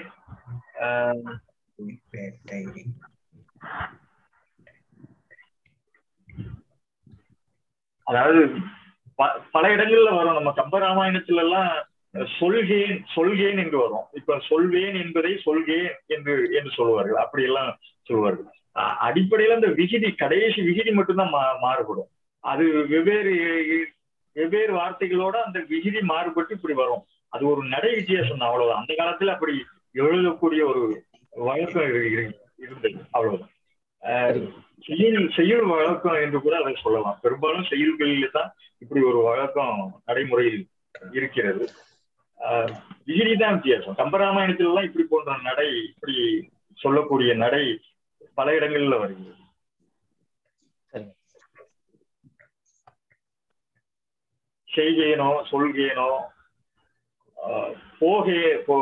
அதாவது பல இடங்கள்ல வரும். நம்ம கம்பராமாயணத்துல எல்லாம் சொல்கேன் சொல்கேன் என்று வரும். இப்ப சொல்வேன் என்பதை சொல்கேன் என்று சொல்லுவார்கள். அப்படி எல்லாம் சொல்லுவார்கள். அடிப்படையில அந்த விகிதி, கடைசி விகிதி மட்டும்தான் மாறுபடும். அது வெவ்வேறு வார்த்தைகளோட அந்த விகிதி மாறுபட்டு இப்படி வரும். அது ஒரு நடை வித்தியாசம் தான், அவ்வளவுதான். அந்த காலத்துல அப்படி எழுதக்கூடிய ஒரு வழக்கம் இருந்தது, அவ்வளவுதான். செய்யுள் வழக்கம் என்று கூட அதை சொல்லலாம். பெரும்பாலும் செய்யுள்களில் தான் இப்படி ஒரு வழக்கம் நடைமுறையில் இருக்கிறது. விகிதி தான் வித்தியாசம். கம்பராமாயணத்துல எல்லாம் இப்படி போன்ற நடை, இப்படி சொல்லக்கூடிய நடை பல இடங்கள்ல வருகிறது. செய்கேனோ சொல்கேனோ போகே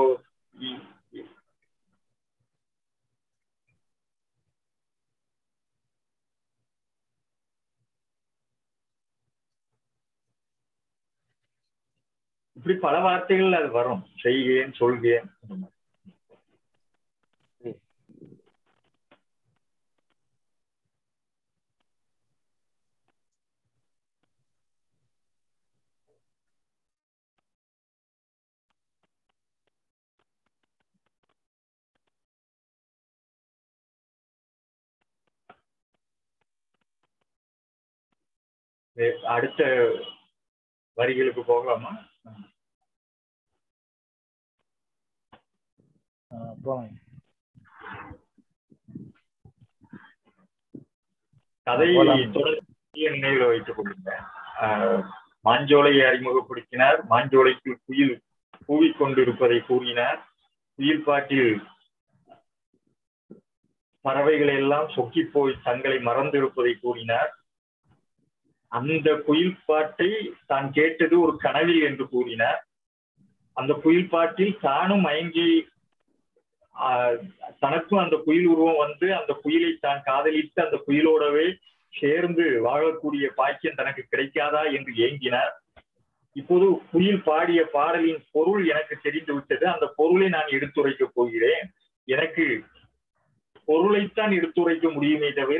இப்படி பல வார்த்தைகள் அது வரும். செய்கேன் சொல்கேன். அடுத்த வரிகளுக்கு போகலாமா? கதை தொடர்ச்சியை நினைவில் வைத்துக் கொள்ளுங்க. மாஞ்சோலையை அறிமுகப்படுத்தினார். மாஞ்சோலைக்கு குயில் கூவிக்கொண்டிருப்பதை கூறினார். குயில் பாட்டில் பறவைகளை எல்லாம் சொக்கி போய் தங்களை மறந்திருப்பதை கூறினார். அந்த குயில் பாட்டை தான் கேட்டது ஒரு கனவில் என்று கூறினார். அந்த குயில் பாட்டில் தானும் மயங்கி தனக்கும் அந்த குயில் உருவம் வந்து அந்த குயிலை தான் காதலித்து அந்த குயிலோடவே சேர்ந்து வாழக்கூடிய பாக்கியம் தனக்கு கிடைக்காதா என்று ஏங்கினார். இப்போது குயில் பாடிய பாடலின் பொருள் எனக்கு தெரிந்து விட்டது. அந்த பொருளை நான் எடுத்துரைக்கப் போகிறேன். எனக்கு பொருளைத்தான் எடுத்துரைக்க முடியுமே தவிர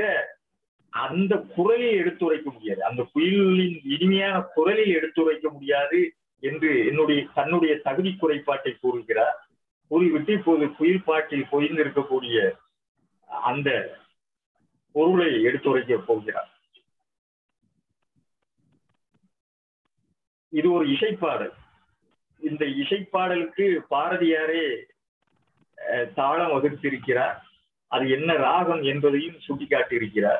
அந்த குரலில் எடுத்துரைக்க முடியாது. அந்த குயிலின் இனிமையான குரலில் எடுத்துரைக்க முடியாது என்று தன்னுடைய தகுதி குறைபாட்டை கூறுகிறார். கூறிவிட்டு இப்போது குயில் பாட்டில் பொய்ந்திருக்கக்கூடிய அந்த பொருளை எடுத்துரைக்க போகிறார். இது ஒரு இசைப்பாடல். இந்த இசைப்பாடலுக்கு பாரதியாரே தாளம் வகுத்திருக்கிறார். அது என்ன ராகம் என்பதையும் சுட்டிக்காட்டியிருக்கிறார்.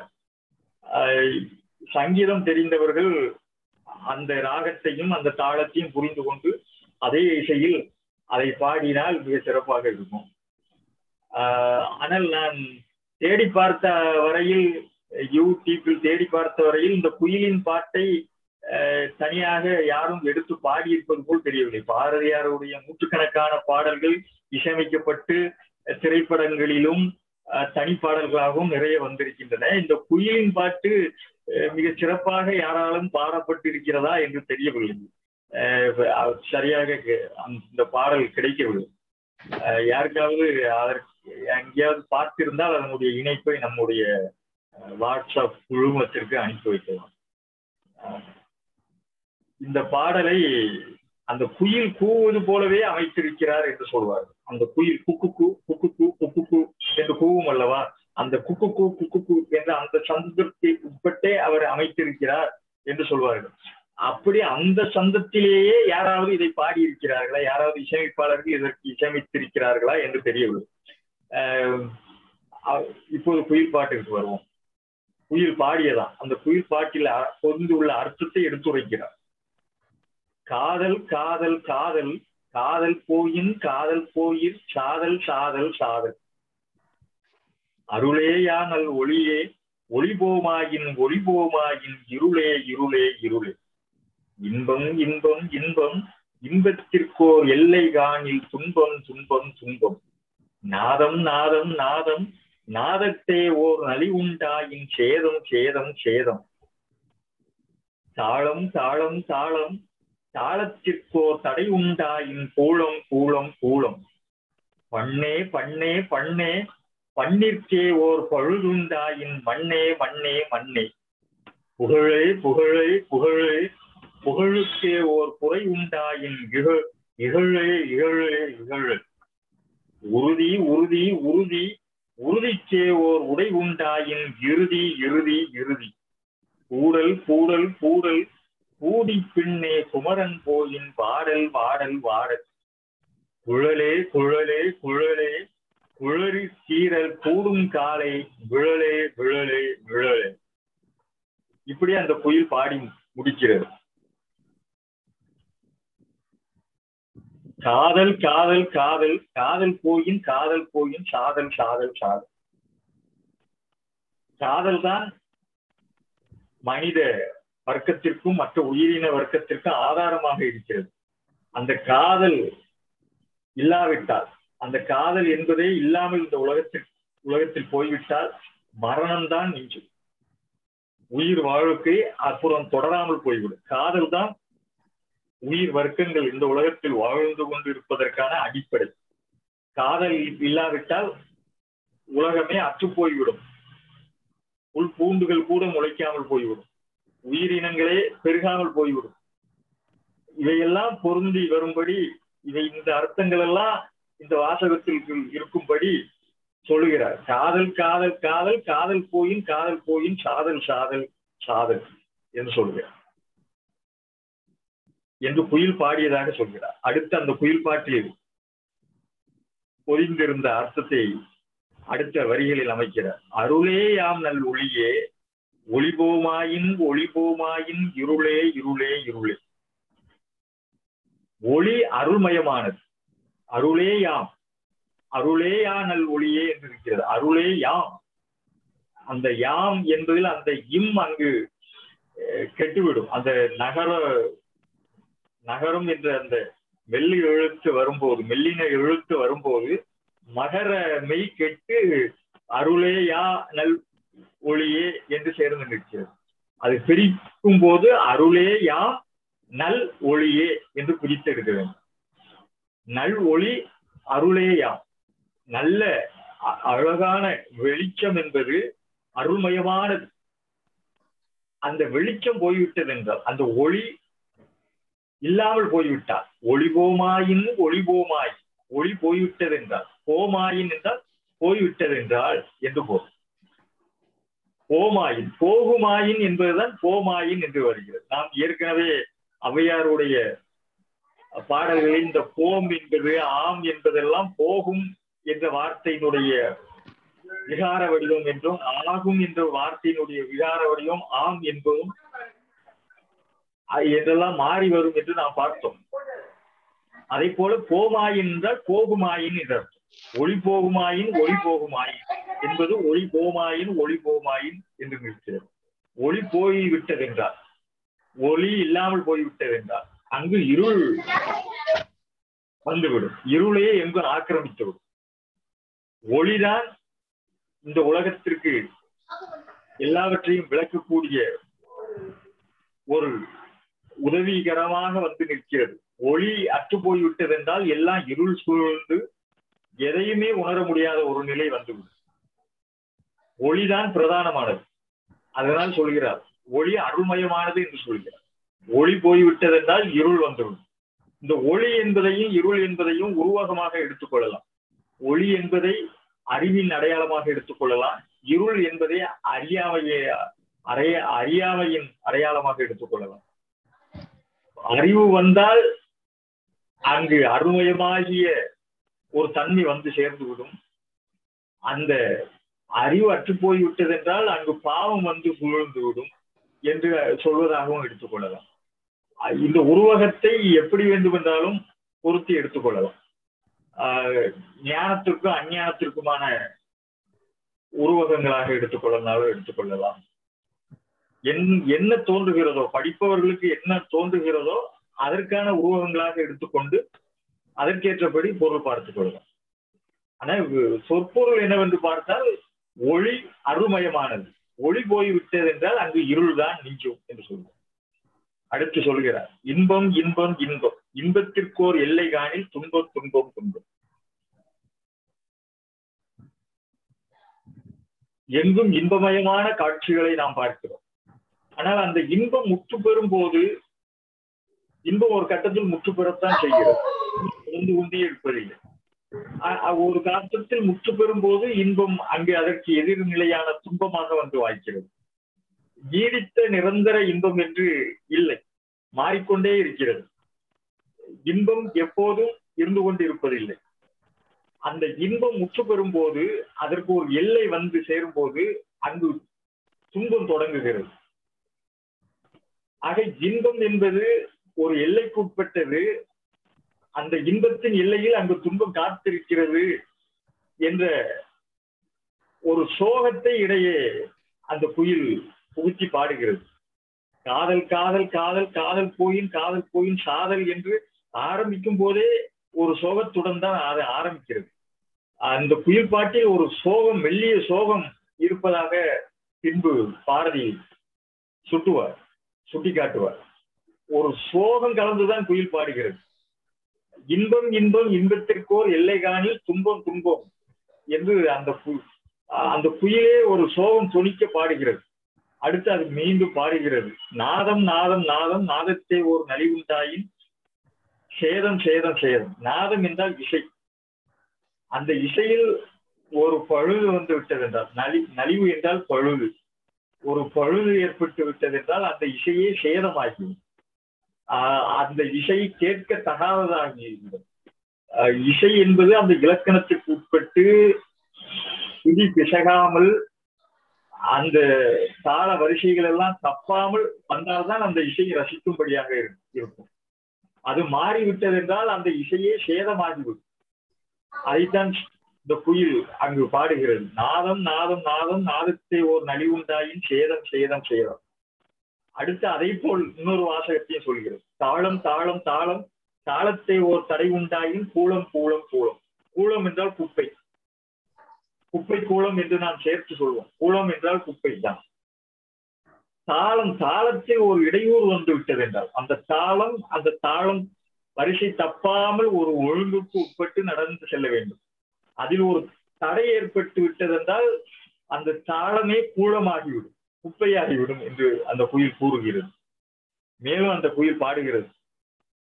சங்கீதம் தெரிந்தவர்கள் அந்த ராகத்தையும் அந்த தாளத்தையும் புரிந்து கொண்டு அதே இசையில் அதை பாடினால் மிக சிறப்பாக இருக்கும். ஆனால் நான் தேடி பார்த்த வரையில், யூடியூப்பில் தேடி பார்த்த வரையில் இந்த குயிலின் பாட்டை தனியாக யாரும் எடுத்து பாடியிருப்பது போல் தெரியவில்லை. பாரதியாருடைய நூற்றுக்கணக்கான பாடல்கள் இசையமைக்கப்பட்டு திரைப்படங்களிலும் தனிப்பாடல்களாகவும் நிறைய வந்திருக்கின்றன. இந்த குயிலின் பாட்டு மிக சிறப்பாக யாராலும் பாடப்பட்டு இருக்கிறதா என்று தெரியவில்லை. சரியாக இந்த பாடல் கிடைக்கவில்லை. யாருக்காவது அதற்கு எங்கேயாவது பார்த்திருந்தால் அதனுடைய இணைப்பை நம்முடைய வாட்ஸ்அப் குழுமத்திற்கு அனுப்பி வைக்கலாம். இந்த பாடலை அந்த குயில் கூவுவது போலவே அமைத்திருக்கிறார் என்று சொல்வார். அந்த குயில் குக்கு குக்கு குக்கு என்று கூவும் அல்லவா, அந்த குக்கு குக்கு என்ற அந்த சந்தத்தை உட்பட்டே அவர் அமைத்திருக்கிறார் என்று சொல்வார்கள். அப்படி அந்த சந்தத்திலேயே யாராவது இதை பாடியிருக்கிறார்களா, யாராவது இசையமைப்பாளர்கள் இதற்கு இசையமைத்திருக்கிறார்களா என்று தெரியவில்லை. இப்போது குயில் பாட்டுக்கு வருவோம். குயில் பாடியதான் அந்த குயில் பாட்டில் பொருந்துள்ள அர்த்தத்தை எடுத்துரைக்கிறார். காதல் காதல் காதல் காதல் போயின் காதல் போயிர் சாதல் சாதல் சாதல் அருளேயா நல் ஒளியே ஒளிபோமாயின் ஒளிபோமாயின் இருளே இருளே இருளே இன்பம் இன்பம் இன்பம் இன்பத்திற்கோர் எல்லை காணில் துன்பம் துன்பம் துன்பம் நாதம் நாதம் நாதம் நாதத்தே ஓர் நலி உண்டாயின் சேதம் சேதம் சேதம் தாளம் தாளம் தாளம் தாளத்திற்கோர் தடை உண்டாயின் கூளம் கூளம் கூளம் பண்ணே பண்ணே பண்ணே பண்ணிற்கே ஓர் பழுதுண்டாயின் மண்ணே மண்ணே மண்ணே புகழே புகழே புகழே புகழுக்கே ஓர் குறை உண்டாயின் இகழே இகழே இகழே உறுதி உறுதி உறுதி உறுதிக்கே ஓர் உடை உண்டாயின் இறுதி இறுதி இறுதி கூடல் கூடல் கூடல் கூடி பின்னே குமரன் போயின் பாடல் பாடல் பாடல் குழலே குழலே குழலே குழறி கீரல் கூடும் காலை விழலே விழலே விழலே. இப்படி அந்த குயில் பாடி முடிக்கிறது. காதல் காதல் காதல் காதல் போயின் சாதல் சாதல் சாதல். காதல் தான் மனித வர்க்கத்திற்கும் மற்ற உயிரின வர்க்கத்திற்கும் ஆதாரமாக இருக்கிறது. அந்த காதல் இல்லாவிட்டால், அந்த காதல் என்பதே இல்லாமல் இந்த உலகத்தில் போய்விட்டால் மரணம்தான் மிஞ்சும். உயிர் வாழ்க்கை அப்புறம் தொடராமல் போய்விடும். காதல் தான் உயிர் வர்க்கங்கள் இந்த உலகத்தில் வாழ்ந்து கொண்டு இருப்பதற்கான அடிப்படை. காதல் இல்லாவிட்டால் உலகமே அற்று போய்விடும். புல் பூண்டுகள் கூட முளைக்காமல் போய்விடும். உயிரினங்களே பெருகாமல் போய்விடும். இவையெல்லாம் பொருந்தி வரும்படி இந்த அர்த்தங்கள் எல்லாம் இந்த வாசகத்தில் இருக்கும்படி சொல்லுகிறார். காதல் காதல் காதல் காதல் போயின் சாதல் சாதல் சாதல் என்று சொல்கிறார் என்று குயில் பாடியதாக சொல்கிறார். அடுத்து அந்த குயில் பாட்டில் பொதிந்திருந்த அர்த்தத்தை அடுத்த வரிகளில் அமைக்கிறார். அருளே யாம் நல் ஒளியே ஒளிபோமாயின் ஒளிபோமாயின் இருளே இருளே இருளே. ஒளி அருள்மயமானது. அருளே யாம், அருளே யா நல் ஒளியே என்று இருக்கிறது. அருளே யாம், அந்த யாம் என்பதில் அந்த இம் அங்கு கெட்டுவிடும். அந்த நகரம் என்ற அந்த மெல்லி எழுத்து வரும்போது, மெல்லின எழுத்து வரும்போது மகர மெய் கெட்டு அருளே யா நல் ஒளியே என்று சேர்ந்து நிற்கிறது. அது பிரிக்கும் போது அருளே யா நல் ஒளியே என்று பிரித்தெடுக்க வேண்டும். நல் ஒளி அருளே யா. நல்ல அழகான வெளிச்சம் என்பது அருள்மயமானது. அந்த வெளிச்சம் போய்விட்டது என்றால், அந்த ஒளி இல்லாமல் போய்விட்டால். ஒளிபோமாயின் ஒளிபோமாய், ஒளி போய்விட்டது என்றால், போமாயின் என்றால் போய்விட்டது என்றால் என்று போகும். போமாயின், போகுமாயின் என்பதுதான் போமாயின் என்று வருகிறது. நாம் ஏற்கனவே ஔவையாருடைய பாடல்களில் இந்த போம் என்பது ஆம் என்பதெல்லாம் போகும் என்ற வார்த்தையினுடைய விகார வடிவம் என்றும், ஆகும் என்ற வார்த்தையினுடைய விகார வடிவம் ஆம் என்பதும் என்றெல்லாம் மாறி வரும் என்று நாம் பார்த்தோம். அதை போல போமாயின் என்றால் போகுமாயின் என்ற அர்த்தம். ஒளி போகுமாயின் ஒளி போகுமாயின் என்பது ஒளி போமாயின் ஒளி போகுமாயின் என்று நிற்கிறது. ஒளி போய்விட்டது என்றால், ஒளி இல்லாமல் போய்விட்டது என்றால் அங்கு இருள் வந்துவிடும். இருளையே எங்கு ஆக்கிரமித்துவிடும். ஒளிதான் இந்த உலகத்திற்கு எல்லாவற்றையும் விளக்கக்கூடிய ஒரு உதவிகரமாக வந்து நிற்கிறது. ஒளி அற்று போய்விட்டது என்றால் எல்லாம் இருள் சூழ்ந்து எதையுமே உணர முடியாத ஒரு நிலை வந்துவிடும். ஒளிதான் பிரதானமானது. அதனால் சொல்கிறார் ஒளி அருள்மயமானது என்று சொல்கிறார். ஒளி போய்விட்டது என்றால் இருள் வந்துவிடும். இந்த ஒளி என்பதையும் இருள் என்பதையும் உருவகமாக எடுத்துக்கொள்ளலாம். ஒளி என்பதை அறிவின் அடையாளமாக எடுத்துக்கொள்ளலாம். இருள் என்பதை அறியாமையின் அடையாளமாக எடுத்துக்கொள்ளலாம். அறிவு வந்தால் அங்கு அருள்மயமாகிய ஒரு தன்மை வந்து சேர்ந்துவிடும். அந்த அறிவு அற்று போய்விட்டது என்றால் அங்கு பாவம் வந்து சூழ்ந்துவிடும் என்று சொல்வதாகவும் எடுத்துக்கொள்ளலாம். இந்த உருவகத்தை எப்படி வேண்டுமென்றாலும் பொருத்தி எடுத்துக்கொள்ளலாம். ஞானத்திற்கும் அஞ்ஞானத்திற்குமான உருவகங்களாக எடுத்துக்கொள்ளலாம். என்ன தோன்றுகிறதோ, படிப்பவர்களுக்கு என்ன தோன்றுகிறதோ அதற்கான உருவகங்களாக எடுத்துக்கொண்டு அதற்கேற்றபடி பொருள் பார்த்துக் கொள்ளலாம். ஆனால் சொற்பொருள் என்னவென்று பார்த்தால் ஒளி அருள்மயமானது. ஒளி போய்விட்டது என்றால் அங்கு இருள் தான் நீங்கும் என்று சொல்கிறார். அடுத்து சொல்கிறார் இன்பம் இன்பம் இன்பம், இன்பத்திற்கோர் எல்லை காணில் துன்பம் துன்பம் துன்பம். எங்கும் இன்பமயமான காட்சிகளை நாம் பார்க்கிறோம். ஆனால் அந்த இன்பம் முற்று பெறும் போது, இன்பம் ஒரு கட்டத்தில் முற்று பெறத்தான் செய்கிறது, தொடர்ந்து கொண்டே இருப்பதில்லை. ஒரு காலத்தில் முற்று பெறும் போது இன்பம் அங்கு அதற்கு எதிர்நிலையான துன்பமாக வந்து வாய்க்கிறது. நீடித்த நிரந்தர இன்பம் என்று இல்லை, மாறிக்கொண்டே இருக்கிறது. இன்பம் எப்போதும் இருந்து கொண்டு இருப்பதில்லை. அந்த இன்பம் முற்று பெறும் போது, அதற்கு ஒரு எல்லை வந்து சேரும் போது அங்கு துன்பம் தொடங்குகிறது. ஆக இன்பம் என்பது ஒரு எல்லைக்குட்பட்டது. அந்த இன்பத்தின் எல்லையில் அங்கு துன்பம் காத்திருக்கிறது என்ற ஒரு சோகத்தை இடையே அந்த குயில் புகுத்தி பாடுகிறது. காதல் காதல் காதல் காதல் போயின் சாதல் என்று ஆரம்பிக்கும் போதே ஒரு சோகத்துடன் தான் அது ஆரம்பிக்கிறது. அந்த குயில் பாட்டில் ஒரு சோகம், மெல்லிய சோகம் இருப்பதாக பின்பு பாரதி சுட்டி காட்டுவார். ஒரு சோகம் கலந்துதான் குயில் பாடுகிறது. இன்பம் இன்பம் இன்பத்திற்கோர் எல்லை காணில் துன்பம் துன்பம் என்று அந்த குயிலே ஒரு சோகம் துணிக்க பாடுகிறது. அடுத்து அது மீண்டும் பாடுகிறது. நாதம் நாதம் நாதம் நாதத்தை ஒரு நலிவுண்டாயின் சேதம் சேதம் சேதம். நாதம் என்றால் இசை. அந்த இசையில் ஒரு பழுது வந்து விட்டது என்றால், நலிவு என்றால் பழுது, ஒரு பழுது ஏற்பட்டு விட்டது என்றால் அந்த இசையே சேதமாகி, அந்த இசை கேட்க தகாததாகிறது. இசை என்பது அந்த இலக்கணத்திற்கு உட்பட்டு சுதி பிசகாமல் அந்த தாள வரிசைகள் எல்லாம் தப்பாமல் வந்தால்தான் அந்த இசையை ரசிக்கும்படியாக இருக்கும். அது மாறிவிட்டது என்றால் அந்த இசையே சேதமாகிவிடும். அதைத்தான் இந்த குயில் அங்கு பாடுகிறது. நாதம் நாதம் நாதம் நாதத்தை ஓர் நலிவுண்டாயின் சேதம் சேதம் சேதம். அடுத்து அதை போல் இன்னொரு வாசகத்தையும் சொல்கிறது. தாளம் தாளம் தாளம் தாளத்தை ஓர் தடை உண்டாயின் கூளம் கூளம் கூளம். கூளம் என்றால் குப்பை, குப்பை கூளம் என்று நாம் சேர்த்து சொல்வோம். கூளம் என்றால் குப்பை தான். தாளத்தில் ஒரு இடையூறு வந்து விட்டது என்றால் அந்த தாளம் வரிசை தப்பாமல் ஒரு ஒழுங்குக்கு உட்பட்டு நடந்து செல்ல வேண்டும். அதில் ஒரு தடை ஏற்பட்டு விட்டது என்றால் அந்த தாளமே கூளமாகிவிடும், குப்பையாகிவிடும் என்று அந்த குயில் கூறுகிறது. மேலும் அந்த குயில் பாடுகிறது.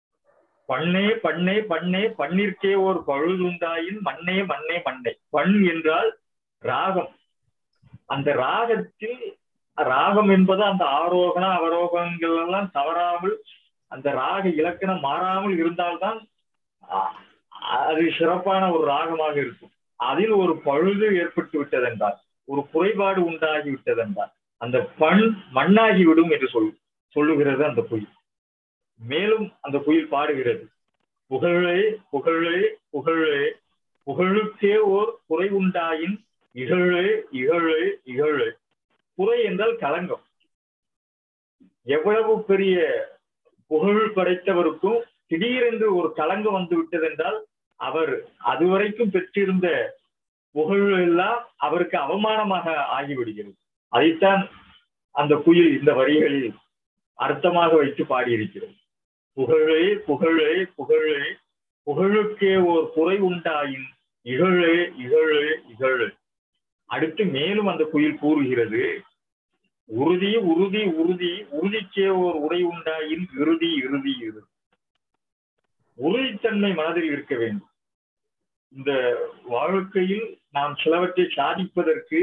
பண்ணே பண்ணே பண்ணே பண்ணிற்கே ஓர் பழுதுண்டாயின் மண்ணே மண்ணே மண்ணே. பண் என்றால் ராகம். அந்த ராகத்தில் ராகம் என்பது அந்த ஆரோகண அவரோகங்கள் எல்லாம் தவறாமல் அந்த ராக இலக்கணம் மாறாமல் இருந்தால்தான் அது சிறப்பான ஒரு ராகமாக இருக்கும். அதில் ஒரு பழுது ஏற்பட்டு விட்டதென்றால், ஒரு குறைபாடு உண்டாகிவிட்டதென்றால் அந்த பண் மண்ணாகிவிடும் என்று சொல்லுகிறது அந்த குயில். மேலும் அந்த குயில் பாடுகிறது, புகழே புகழே புகழே புகழுக்கே ஓர் குறை உண்டாயின் இகழே இகழே இகழே. குறை என்றால் களங்கம். எவ்வளவு பெரிய புகழ் படைத்தவருக்கும் திடீரென்று ஒரு களங்கம் வந்து விட்டதென்றால் அவர் அதுவரைக்கும் பெற்றிருந்த புகழ் எல்லாம் அவருக்கு அவமானமாக ஆகிவிடுகிறது. அதைத்தான் அந்த குயில் இந்த வரிகளில் அர்த்தமாக வைத்து பாடியிருக்கிறது. புகழே புகழே புகழே புகழுக்கே ஓர் குறை உண்டாயின் இகழே இகழே இகழே. அடுத்து மேலும் அந்த குயில் கூறுகிறது, உறுதி உறுதி உறுதி உறுதிக்கே ஓர் உரை உண்டாயின் இறுதி இறுதி இறுதி. உறுதித்தன்மை மனதில் இருக்க வேண்டும். இந்த வாழ்க்கையில் நாம் சிலவற்றை சாதிப்பதற்கு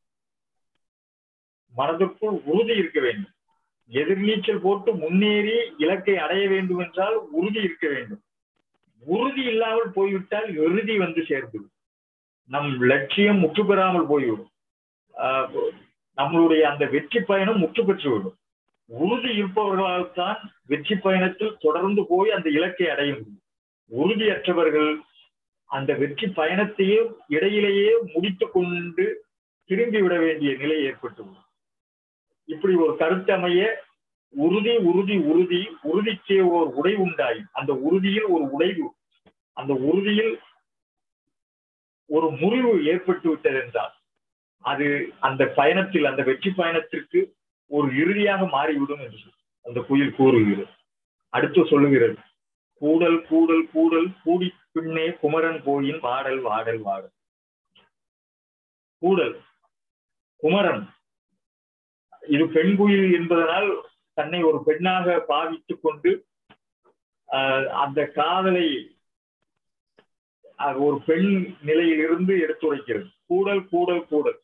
மனதிற்குள் உறுதி இருக்க வேண்டும். எதிர்நீச்சல் போட்டு முன்னேறி இலக்கை அடைய வேண்டும் என்றால் உறுதி இருக்க வேண்டும். உறுதி இல்லாமல் போய்விட்டால் இறுதி வந்து சேர்ந்துவிடும். நம் லட்சியம் முற்று பெறாமல் போய்விடும். நம்மளுடைய அந்த வெற்றி பயணம் முற்று பெற்றுவிடும். உறுதி இருப்பவர்களால்தான் வெற்றி பயணத்தில் தொடர்ந்து போய் அந்த இலக்கை அடைய முடியும். உறுதியற்றவர்கள் அந்த வெற்றி பயணத்தையே இடையிலேயே முடித்து கொண்டு திரும்பி விட வேண்டிய நிலை ஏற்பட்டுவிடும். இப்படி ஒரு கருத்து அமைய உறுதி உறுதி உறுதி உறுதிக்கே ஓர் உடை உண்டாய். அந்த உறுதியில் ஒரு உடைவு, அந்த உறுதியில் ஒரு முறிவு ஏற்பட்டு விட்டது என்றால் அது அந்த பயணத்தில் அந்த வெற்றி பயணத்திற்கு ஒரு இறுதியாக மாறிவிடும் என்று அந்த குயில் கூறுகிறது. அடுத்து சொல்லுகிறது, கூடல் கூடல் கூடல் கூடி பின்னே குமரன் கோயின் வாடல் வாடல் வாடல். கூடல் குமரன், இது பெண் குயில் என்பதனால் தன்னை ஒரு பெண்ணாக பாவித்துக் கொண்டு அந்த காதலை ஒரு பெண் நிலையிலிருந்து எடுத்துரைக்கிறது. கூடல் கூடல் கூடல்.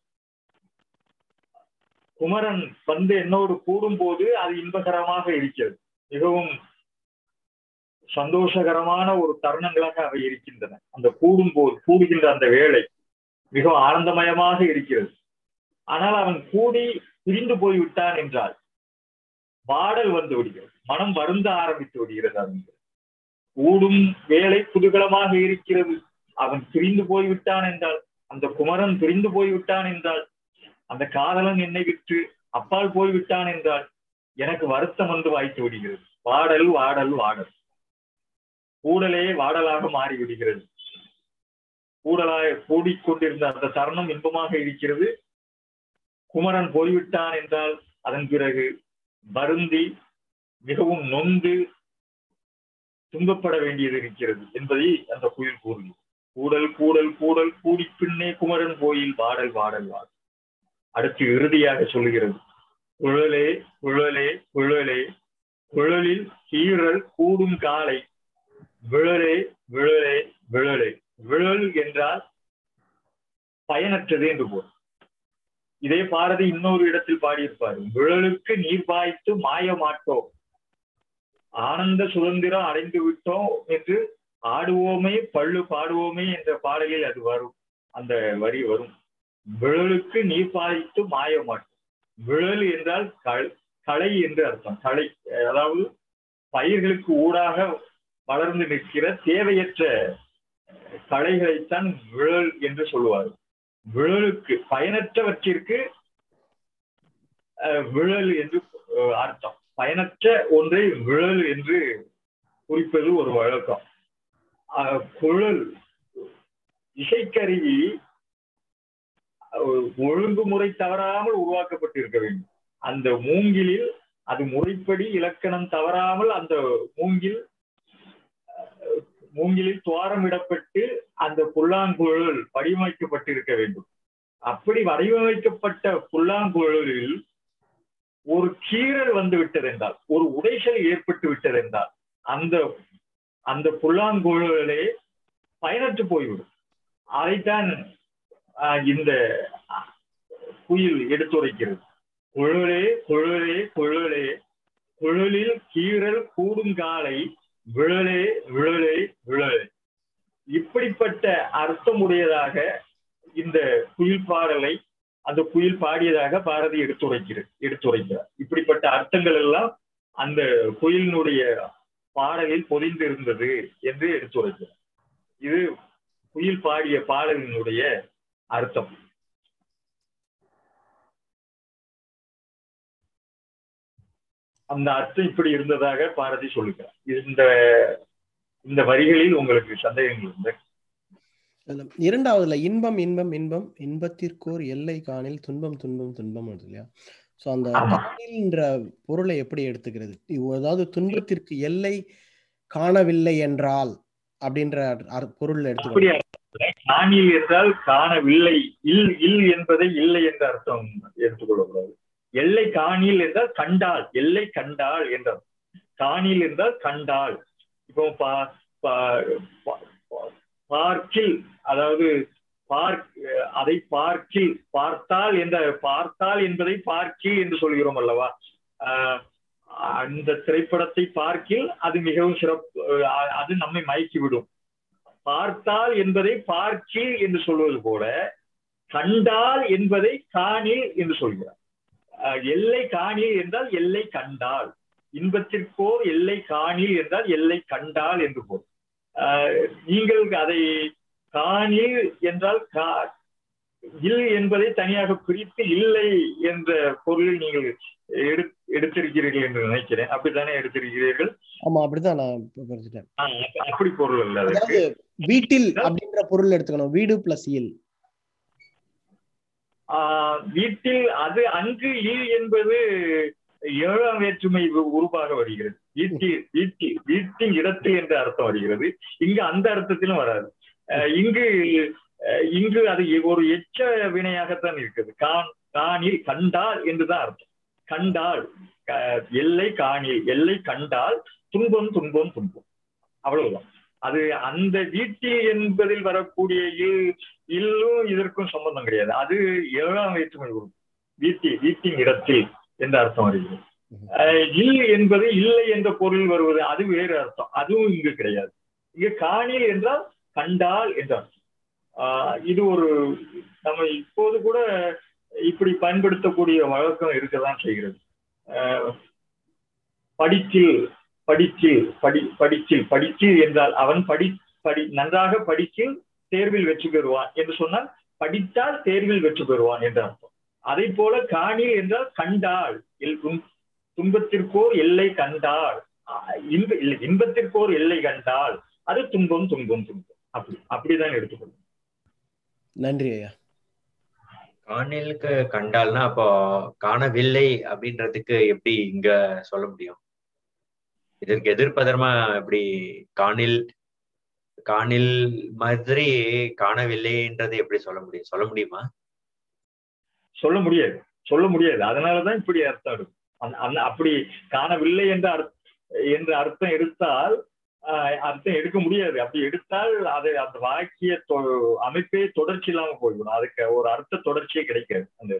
குமரன் வந்து என்னோடு கூடும் போது அது இன்பகரமாக இருக்கிறது. மிகவும் சந்தோஷகரமான ஒரு தருணங்களாக அவை இருக்கின்றன. அந்த கூடும் போது கூடுகின்ற அந்த வேளை மிகவும் ஆனந்தமயமாக இருக்கிறது. ஆனால் அவன் கூடி பிரிந்து போய்விட்டான் என்றால் பாடல் வந்து விடுகிறது, மனம் வருந்த ஆரம்பித்து விடுகிறது. அவன் கூடும் வேலை குதூகலமாக இருக்கிறது. அவன் பிரிந்து போய்விட்டான் என்றால், அந்த குமரன் பிரிந்து போய்விட்டான் என்றால், அந்த காதலன் என்னை விட்டு அப்பால் போய்விட்டான் என்றால் எனக்கு வருத்தம் வந்து வாய்த்து விடுகிறது. வாடல் வாடல் வாடல். கூடலே வாடலாக மாறிவிடுகிறது. கூடலாய் கூடிக்கொண்டிருந்த அந்த தருணம் இன்பமாக இருக்கிறது. குமரன் போய்விட்டான் என்றால் அதன் பிறகு வருந்தி மிகவும் நொந்து துன்பப்பட வேண்டியது இருக்கிறது என்பதை அந்த குயில் கூறுகிறது. கூடல் கூடல் கூடல் கூடி பின்னே குமரன் கோயில் வாடல் வாடல் வாடல். அடுத்து இறுதியாக சொல்லுகிறது, குழலே குழலே குழலே குழலில் கீழல் கூடும் காலை விழலே விழலே விழலே. விழல் என்றால் பயனற்றது என்று போல். இதே பாரதி இன்னொரு இடத்தில் பாடியிருப்பார், விழலுக்கு நீர் பாய்த்து மாய மாட்டோம், ஆனந்த சுதந்திரம் அடைந்து விட்டோம் என்று ஆடுவோமே பள்ளு பாடுவோமே என்ற பாடலில் அது வரும். அந்த வரி வரும். விழலுக்கு நீர் பாய்த்து மாய மாட்டோம். விழல் என்றால் களை என்று அர்த்தம். களை, அதாவது பயிர்களுக்கு ஊடாக வளர்ந்து நிற்கிற தேவையற்ற களைகளைத்தான் விழல் என்று சொல்லுவார். விழலுக்கு பயனற்றவற்றிற்கு விழல் என்று அர்த்தம். பயனற்ற ஒன்றை விழல் என்று குறிப்பது ஒரு வழக்கம். குழல் இசைக்கருவி ஒழுங்குமுறை தவறாமல் உருவாக்கப்பட்டிருக்க வேண்டும். அந்த மூங்கிலில் அது முறைப்படி இலக்கணம் தவறாமல் அந்த மூங்கிலில் துவாரமிடப்பட்டு அந்த புல்லாங்குழல் வடிவமைக்கப்பட்டிருக்க வேண்டும். அப்படி வடிவமைக்கப்பட்ட புல்லாங்குழலில் ஒரு கீறல் வந்து விட்டதென்றால், ஒரு உடைசல் ஏற்பட்டு விட்டதென்றால் அந்த அந்த புல்லாங்குழலே பயனற்று போய்விடும். அதைத்தான் இந்த குயில் எடுத்துரைக்கிறது. குழலே குழலே குழலே குழலில் கீறல் கூடுங்காலை விழலே விழலே விழலே. இப்படிப்பட்ட அர்த்தமுடையதாக இந்த குயில் பாடலை அந்த குயில் பாடியதாக பாரதி எடுத்துரைக்கிறார். இப்படிப்பட்ட அர்த்தங்கள் எல்லாம் அந்த குயிலினுடைய பாடலில் பொதிந்திருந்தது என்று எடுத்துரைக்கிறார். இது குயில் பாடிய பாடலினுடைய அர்த்தம். அந்த அர்த்தம் இப்படி இருந்ததாக பாரதி சொல்லுகிறார். இந்த வரிகளில் உங்களுக்கு சந்தேகங்கள் உண்டு? இரண்டாவதுல இன்பம் இன்பம் இன்பம் இன்பத்திற்கோர் எல்லை காணில் துன்பம் துன்பம் துன்பம் வருது இல்லையா? சோ அந்த காணில்ன்ற பொருளை எப்படி எடுத்துக்கிறது? அதாவது துன்பத்திற்கு எல்லை காணவில்லை என்றால் அப்படின்ற பொருள் எடுத்துக்கணும். காணில் என்றால் காணவில்லை, இல் என்பதை இல்லை என்ற அர்த்தம் எடுத்துக்கொள்ளக்கூடாது. எல்லை காணில் என்றால் கண்டால், எல்லை கண்டால் என்றால். காணில் என்றால் கண்டால். இப்போ பார்க்கில், அதாவது அதை பார்க்கில், பார்த்தால் என்ற, பார்த்தால் என்பதை பார்க்கில் என்று சொல்கிறோம் அல்லவா? அந்த திரைப்படத்தை பார்க்கில் அது மிகவும் சிறப்பு, அது நம்மை மயக்கிவிடும். பார்த்தால் என்பதை பார்க்கில் என்று சொல்வது போல கண்டால் என்பதை காணில் என்று சொல்கிறார். எல்லை காணில் என்றால் எல்லை கண்டால், இன்பத்திற்கோர் எல்லை காணில் என்றால் எல்லை கண்டால் என்று போல். நீங்கள் அதை காணில் என்றால் இல் என்பதை தனியாக பிரித்து இல்லை என்ற பொருளில் நீங்கள் எடுத்திருக்கிறீர்கள் என்று நினைக்கிறேன். அப்படித்தானே எடுத்திருக்கிறீர்கள்? ஆமா, அப்படிதான் நான் புரிஞ்சுட்டேன். அப்படி பொருள் அல்ல. அதாவது வீட்டில் அப்படின்ற பொருள் எடுத்துக்கணும். வீடு பிளஸ் இல். வீட்டில் அது அங்கு இல் என்பது ஏழாம் வேற்றுமை உருவாக வருகிறது. வீட்டின் இடத்தில் என்ற அர்த்தம் வருகிறது. இங்கு அந்த அர்த்தத்திலும் வராது. இங்கு அது ஒரு எச்ச வினையாகத்தான் இருக்குது. காணில் கண்டால் என்றுதான் அர்த்தம். கண்டால், எல்லை காணில், எல்லை கண்டால் துன்பம் துன்பம் துன்பம், அவ்வளவுதான். அது அந்த வீட்டில் என்பதில் வரக்கூடிய இல்லும் இதற்கும் சம்பந்தம் கிடையாது. அது ஏழாம் வேற்றுமை உருவம். வீட்டின் இடத்தில் என்ற அர்த்தம் வருகிறது. இல் என்பது இல்லை என்ற பொருள் வருவது, அது வேறு அர்த்தம். அதுவும் இங்கு கிடையாது. இங்கு காணில் என்றால் கண்டால் என்ற அர்த்தம். இது ஒரு நம்ம இப்போது கூட இப்படி பயன்படுத்தக்கூடிய வழக்கம் இருக்கதான் செய்கிறது. படிச்சில் என்றால் அவன் நன்றாக படிச்சில் தேர்வில் வெற்றி பெறுவான் என்று சொன்னால் படித்தால் தேர்வில் வெற்றி பெறுவான் என்ற அர்த்தம். அதை போல காணில் என்றால் கண்டால், துன்பத்திற்கோர் எல்லை கண்டால், இன்பத்திற்கோர் எல்லை கண்டால் அது துன்பம் துன்பம் துன்பம், அப்படிதான் எடுத்துக்கொள்ளும். நன்றி ஐயா. காணிலுக்கு கண்டால்னா அப்போ காணவில்லை அப்படின்றதுக்கு எப்படி இங்க சொல்ல முடியும்? இதற்கு எதிர்ப்பதமா எப்படி காணில் மாதிரி காணவில்லைன்றது எப்படி சொல்ல முடியுமா? சொல்ல முடியாது. அதனாலதான் இப்படி அர்த்தம் இருக்கும். அப்படி காணவில்லை என்ற அர்த்தம் எடுத்தால் அர்த்தம் எடுக்க முடியாது. அப்படி எடுத்தால் அது அந்த வாக்கிய அமைப்பே தொடர்ச்சி இல்லாம போய்விடும். அதுக்கு ஒரு அர்த்த தொடர்ச்சியே கிடைக்காது அந்த.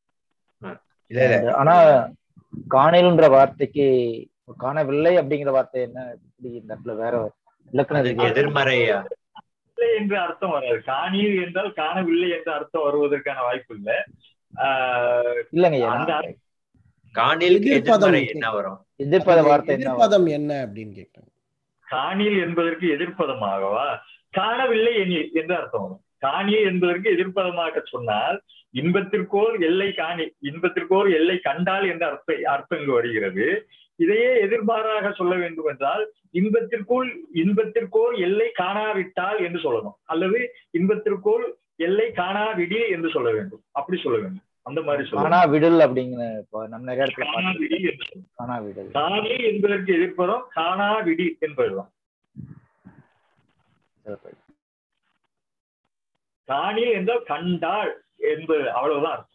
ஆனா காணல்ன்ற வார்த்தைக்கு காணவில்லை அப்படிங்கிற வார்த்தை என்ன இந்த இடத்துல வேற இலக்கணம் எதிர்மறையா என்ற அர்த்தம் வராது. காணில் என்றால் காணவில்லை என்ற அர்த்தம் வருவதற்கான வாய்ப்பு இல்லை. இல்லைங்க, காணில் எதிர்மறை என்ன வரும்? எதிர்ப்பத வார்த்தை எதிர்ப்பதம் என்ன அப்படின்னு கேட்டேன். காணில் என்பதற்கு எதிர்ப்பதமாகவா? காணவில்லை என்று அர்த்தம் வரும். காணில் என்பதற்கு எதிர்ப்பதமாக சொன்னால் இன்பத்திற்கோர் எல்லை இன்பத்திற்கோர் எல்லை கண்டால் என்ற அர்த்தம் இங்கு வருகிறது. இதையே எதிர்மாறாக சொல்ல வேண்டும் என்றால் இன்பத்திற்கோர் எல்லை காணாவிட்டால் என்று சொல்லணும், அல்லது இன்பத்திற்கோர் எல்லை காணாவிடில் என்று சொல்ல வேண்டும். அப்படி சொல்ல வேண்டும். அந்த மாதிரி காணாவிடல் அப்படிங்கிற நம்ம நிறைய இடத்துல காணாவிடல். காணி என்பதற்கு எதிர்ப்பதும் காணாவிடி என்பதுதான். காணி என்றால் கண்டாள் என்பது, அவ்வளவுதான் அர்த்தம்.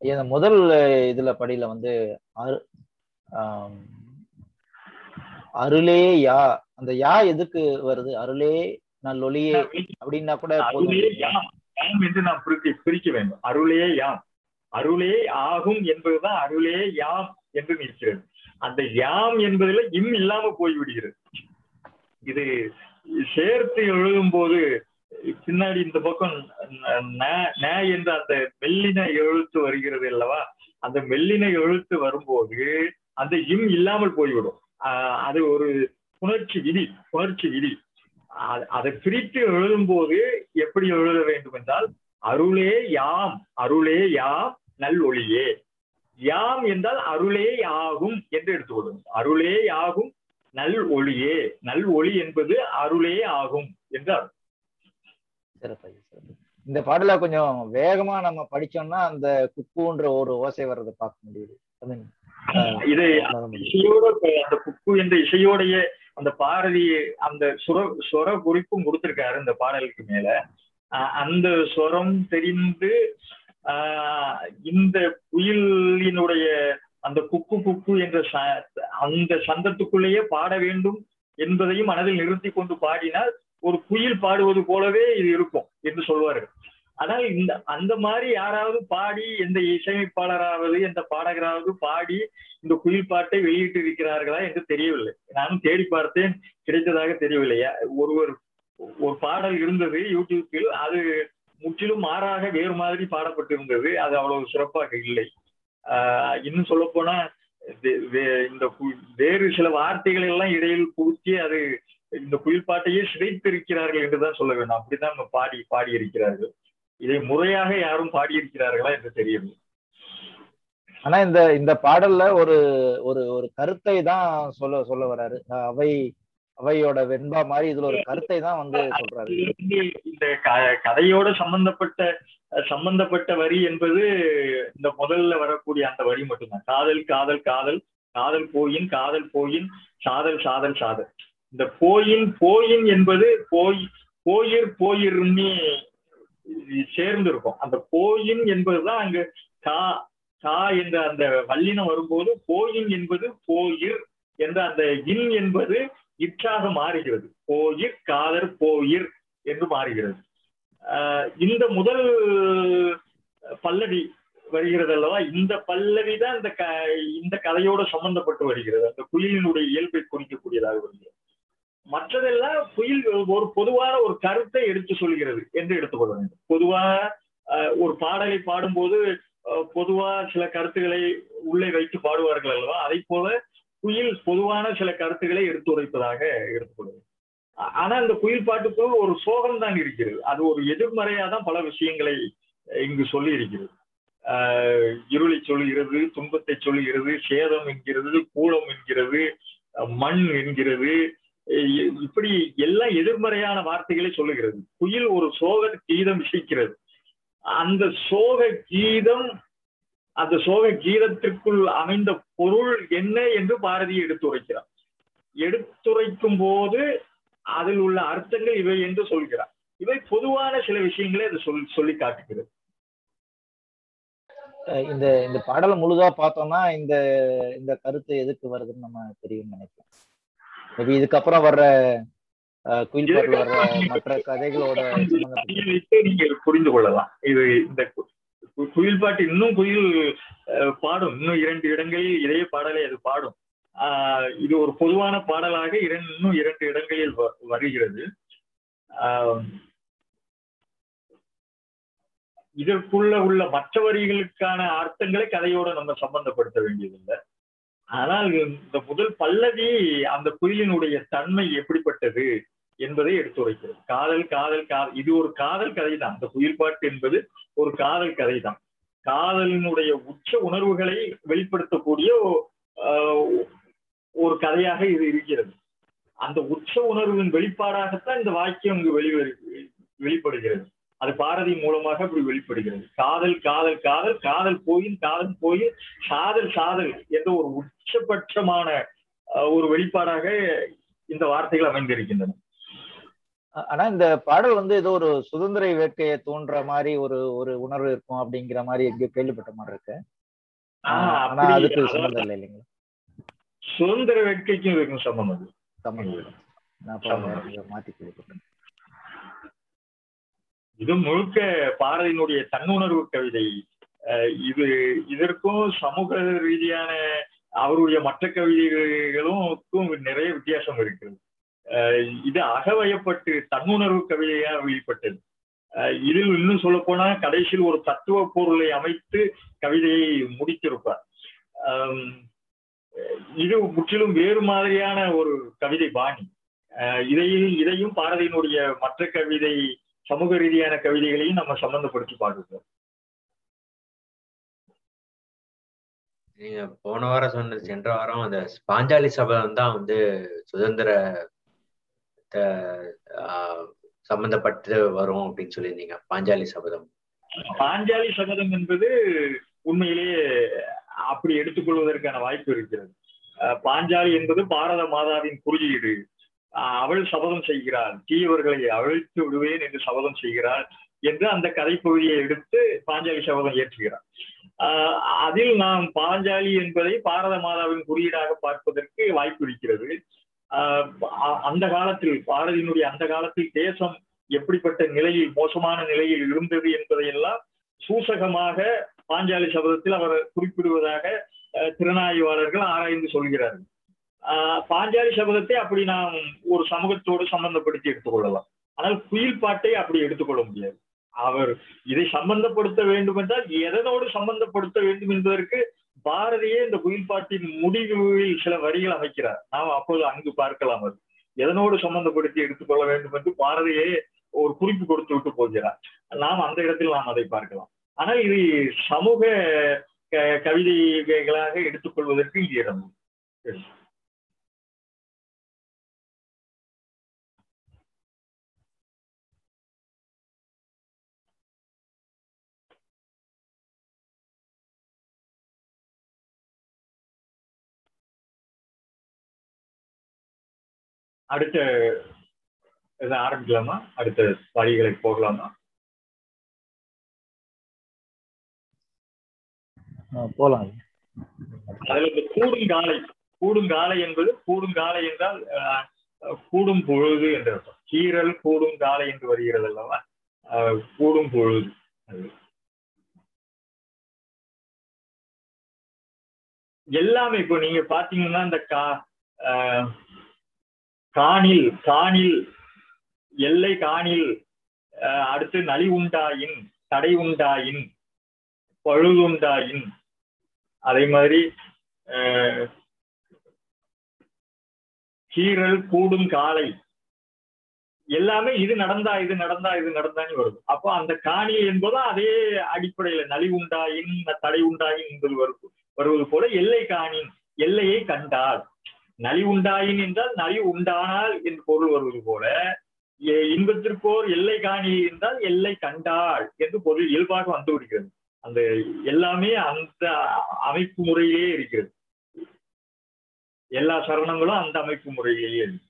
இந்த முதல் இதுல படியில வந்து அருளே யா, அந்த யா எதுக்கு வருது? அருளே நல்லொளியே அப்படின்னா கூட போதும். அருளே யாம் என்று நாம் பிரிக்க வேண்டும். அருளே யாம், அருளே ஆகும் என்பதுதான் அருளே யாம் என்று நிற்கிறது. அந்த யாம் என்பதில் இம் இல்லாம போய்விடுகிறது. இது சேர்த்து எழுதும் போது பின்னாடி இந்த பக்கம் என்ற அந்த மெல்லின எழுத்து வருகிறது அல்லவா? அந்த மெல்லின எழுத்து வரும்போது அந்த இம் இல்லாமல் போய்விடும். அது ஒரு புணர்ச்சி விதி. அதை பிரித்து எழுதும் போது எப்படி எழுத வேண்டும் என்றால், அருளே யாம் நல் ஒளியே. யாம் என்றால் அருளே ஆகும் என்று எடுத்துக்கொள்ளும். அருளே ஆகும் நல் ஒளியே. நல் ஒளி என்பது அருளே ஆகும் என்றார். இந்த பாடல கொஞ்சம் வேகமா நம்ம படிச்சோம்னா அந்த குக்குன்ற ஒரு ஓசை வர்றதை பார்க்க முடியுது. இது இசையோட, அந்த குக்கு என்ற இசையோடைய அந்த பாரதி அந்த சொர குறிப்பும் கொடுத்திருக்காரு இந்த பாடலுக்கு மேல. அந்த சொரம் தெரிந்து இந்த குயிலினுடைய அந்த குக்கு குக்கு என்ற அந்த சந்தத்துக்குள்ளேயே பாட வேண்டும் என்பதையும் மனதில் நிறுத்தி கொண்டு பாடினால் ஒரு குயில் பாடுவது போலவே இது இருக்கும் என்று சொல்வார்கள். ஆனால் அந்த மாதிரி யாராவது பாடி, எந்த இசையமைப்பாளராவது எந்த பாடகராவது பாடி இந்த குயில் பாட்டை வெளியிட்டு இருக்கிறார்களா என்று தெரியவில்லை. நானும் தேடி பார்த்தேன், கிடைத்ததாக தெரியவில்லையா. ஒரு பாடல் இருந்தது யூடியூப்பில், அது முற்றிலும் மாறாக வேறு மாதிரி பாடப்பட்டிருந்தது. அது அவ்வளவு சிறப்பாக இல்லை. இன்னும் சொல்ல போனா இந்த வேறு சில வார்த்தைகள் எல்லாம் இடையில் புகுத்தி அது இந்த குயில் பாட்டையே சிதைத்திருக்கிறார்கள் என்றுதான் சொல்ல வேண்டும். அப்படித்தான் பாடி இருக்கிறார்கள். இதை முறையாக யாரும் பாடியிருக்கிறார்களா என்று தெரியவில்லை. ஆனா இந்த பாடல்ல ஒரு ஒரு கருத்தை தான் சொல்ல வர்றாரு. அவையோட வெண்பா மாதிரி இதுல ஒரு கருத்தை தான் வந்து சொல்றாரு. இந்த கதையோட சம்பந்தப்பட்ட வரி என்பது இந்த முதல்ல வரக்கூடிய அந்த வரி மட்டும்தான். காதல் காதல் காதல் காதல் போயின் காதல் போயின் சாதல் சாதல் சாதல். இந்த போயின் என்பது போயிர்னு சேர்ந்து இருக்கும். அந்த போயின் என்பதுதான் அங்கு கா என்ற அந்த வல்லினம் வரும்போது போயின் என்பது போயிர் என்ற அந்த இன் என்பது இற்றாக மாறுகிறது. போயிர் காதர் போயிர் என்று மாறுகிறது. இந்த முதல் பல்லவி வருகிறது அல்லவா? இந்த பல்லவி தான் இந்த கதையோட சம்பந்தப்பட்டு வருகிறது. அந்த குயிலினுடைய இயல்பை குறிக்கக்கூடியதாக வருகிறது. மற்றதெல்லாம் குயில் ஒரு பொதுவான ஒரு கருத்தை எடுத்து சொல்கிறது என்று எடுத்துக்கொள்ள வேண்டும். பொதுவாக ஒரு பாடலை பாடும்போது பொதுவா சில கருத்துக்களை உள்ளே வைத்து பாடுவார்கள் அல்லவா? அதை போல குயில் பொதுவான சில கருத்துக்களை எடுத்துரைப்பதாக எடுத்துக்கொள்வது. ஆனா அந்த குயில் பாட்டுக்குள் ஒரு சோகம் தான் இருக்கிறது. அது ஒரு எதிர்மறையா தான் பல விஷயங்களை இங்கு சொல்லி இருக்கிறது. இருளை சொல்லுகிறது, துன்பத்தை சொல்லுகிறது, சேதம் என்கிறது, கூலம் என்கிறது, மண் என்கிறது. இப்படி எல்லாம் எதிர்மறையான வார்த்தைகளை சொல்லுகிறது. குயில் ஒரு சோக கீதம் இசைக்கிறது. அந்த சோக கீதத்திற்குள் அமைந்த பொருள் என்ன என்று பாரதி எடுத்துரைக்கிறார். எடுத்துரைக்கும் போது அதில் உள்ள அர்த்தங்கள் இவை என்று சொல்கிறார். இவை பொதுவான சில விஷயங்களை அது சொல்லி காட்டுகிறது. இந்த பாடலை முழுதா பார்த்தோம்னா இந்த கருத்து எதுக்கு வருதுன்னு நம்ம தெரியும் நினைக்கிறேன். மேபி இதுக்கப்புறம் வர்ற குயில் பாடல் வர்ற மற்ற கதைகளோட நீங்கள் புரிந்து கொள்ளலாம். இது இந்த குயில் பாட்டு இன்னும் குயில் பாடும். இன்னும் 2 இடங்களில் இதே பாடலை அது பாடும். இது ஒரு பொதுவான பாடலாக இன்னும் 2 இடங்களில் வருகிறது. இதற்குள்ள உள்ள மற்ற வரிகளுக்கான அர்த்தங்களை கதையோட நம்ம சம்பந்தப்படுத்த வேண்டியதில்லை. ஆனால் இந்த முதல் பல்லவி அந்த குயிலினுடைய தன்மை எப்படிப்பட்டது என்பதை எடுத்துரைக்கிறது. காதல் காதல் காதல், இது ஒரு காதல் கதை தான். அந்த குயில் பாட்டு என்பது ஒரு காதல் கதை தான். காதலினுடைய உச்ச உணர்வுகளை வெளிப்படுத்தக்கூடிய ஒரு கதையாக இது இருக்கிறது. அந்த உச்ச உணர்வின் வெளிப்பாடாகத்தான் இந்த வாக்கியம் இங்கு வெளிப்படுகிறது. அது பாரதி மூலமாக அப்படி வெளிப்படுகிறது. காதல் காதல் காதல் காதல் போயின் சாதல் சாதல் என்ற ஒரு உச்சபட்சமான ஒரு வெளிப்பாடாக இந்த வார்த்தைகள் அமைந்திருக்கின்றன. ஆனா இந்த பாடல் வந்து ஏதோ ஒரு சுதந்திர வேட்கையை தோன்ற மாதிரி ஒரு ஒரு உணர்வு இருக்கும் அப்படிங்கிற மாதிரி எங்கேயோ கேள்விப்பட்ட மாதிரி இருக்கு. ஆனா அதுக்கு சம்பந்தம் இல்லை இல்லைங்களா? சுதந்திர வேட்கைக்கும் இருக்கும் சம்பந்தம். மாத்தி கேள்விப்பட்டேன். இது முழுக்க பாரதியினுடைய தன்னுணர்வு கவிதை. இதற்கும் சமூக ரீதியான அவருடைய மற்ற கவிதைகளுக்கும் நிறைய வித்தியாசம் இருக்கிறது. இது அகவயப்பட்டு தன்னுணர்வு கவிதையா வெளிப்பட்டது. இதில் இன்னும் சொல்ல போனா கடைசியில் ஒரு தத்துவ பொருளை அமைத்து கவிதையை முடித்திருப்பார். இது முற்றிலும் வேறு மாதிரியான ஒரு கவிதை பாணி. இதையும் பாரதியினுடைய மற்ற கவிதை சமூக ரீதியான கவிதைகளையும் நம்ம சம்பந்தப்படுத்தி பார்க்கிறோம். நீங்க போன வாரம் சொன்னது, சென்ற வாரம் அந்த பாஞ்சாலி சபதம் தான் வந்து சுதந்திர சம்பந்தப்பட்டு வரும் அப்படின்னு சொல்லியிருந்தீங்க. பாஞ்சாலி சபதம் என்பது உண்மையிலேயே அப்படி எடுத்துக்கொள்வதற்கான வாய்ப்பு இருக்கிறது. பாஞ்சாலி என்பது பாரத மாதாவின் குறியீடு. அவள் சபதம் செய்கிறாள், தீயவர்களை அழித்து விடுவேன் என்று சபதம் செய்கிறாள் என்று அந்த கதைப்பகுதியை எடுத்து பாஞ்சாலி சபதம் ஏற்றுகிறார். அதில் நாம் பாஞ்சாலி என்பதை பாரத மாதாவின் குறியீடாக பார்ப்பதற்கு வாய்ப்பு இருக்கிறது. அந்த காலத்தில் பாரதியினுடைய அந்த காலத்தில் தேசம் எப்படிப்பட்ட நிலையில், மோசமான நிலையில் இருந்தது என்பதையெல்லாம் சூசகமாக பாஞ்சாலி சபதத்தில் அவர் குறிப்பிடுவதாக திறனாய்வாளர்கள் ஆராய்ந்து சொல்கிறார்கள். பாஞ்சாலி சபதத்தை அப்படி நாம் ஒரு சமூகத்தோடு சம்பந்தப்படுத்தி எடுத்துக்கொள்ளலாம். ஆனால் குயில் பாட்டை அப்படி எடுத்துக்கொள்ள முடியாது. அவர் இதை சம்பந்தப்படுத்த வேண்டும் என்றால் எதனோடு சம்பந்தப்படுத்த வேண்டும் என்பதற்கு பாரதியே இந்த குயில் பாட்டின் முடிவில் சில வரிகள் அமைக்கிறார். நாம் அப்போது அங்கு பார்க்கலாம். அது எதனோடு சம்பந்தப்படுத்தி எடுத்துக்கொள்ள வேண்டும் என்று பாரதியே ஒரு குறிப்பு கொடுத்து விட்டு போகிறார். நாம் அந்த இடத்தில் நாம் அதை பார்க்கலாம். ஆனால் இது சமூக கவிதைகளாக எடுத்துக்கொள்வதற்கு இங்கே இடம். அடுத்த இதை ஆரம்பிக்கலாமா? அடுத்த வரிகளை போகலாமா? போலாம். அதுல இந்த கூடுங்காலை என்பது, கூடுங்காலை என்றால் கூடும் பொழுது என்ற அர்த்தம். கீரல் கூடுங்காலை என்று வருகிறது அல்லவா? கூடும் பொழுது. எல்லாமே இப்போ நீங்க பாத்தீங்கன்னா இந்த காணில் எல்லை காணில், அடுத்து நலி உண்டாயின், தடை உண்டாயின், பழுதுண்டாயின், அதே மாதிரி கீரல் கூடும் காலை, எல்லாமே இது நடந்தான்னு வருது. அப்போ அந்த காணி என்பதும் அதே அடிப்படையில நலி உண்டாயின், தடை உண்டாயின் என்பது வருவது போல எல்லை காணின், எல்லையை கண்டால். நலி உண்டாயின் என்றால் நலி உண்டானால் என்று பொருள் வருவது போல, இன்பத்திற்கோர் எல்லை காணி என்றால் எல்லை கண்டாள் என்று பொருள் இயல்பாக வந்து விடுகிறது. அந்த எல்லாமே அந்த அமைப்பு முறையிலேயே இருக்கிறது. எல்லா சரணங்களும் அந்த அமைப்பு முறையிலேயே இருக்கு.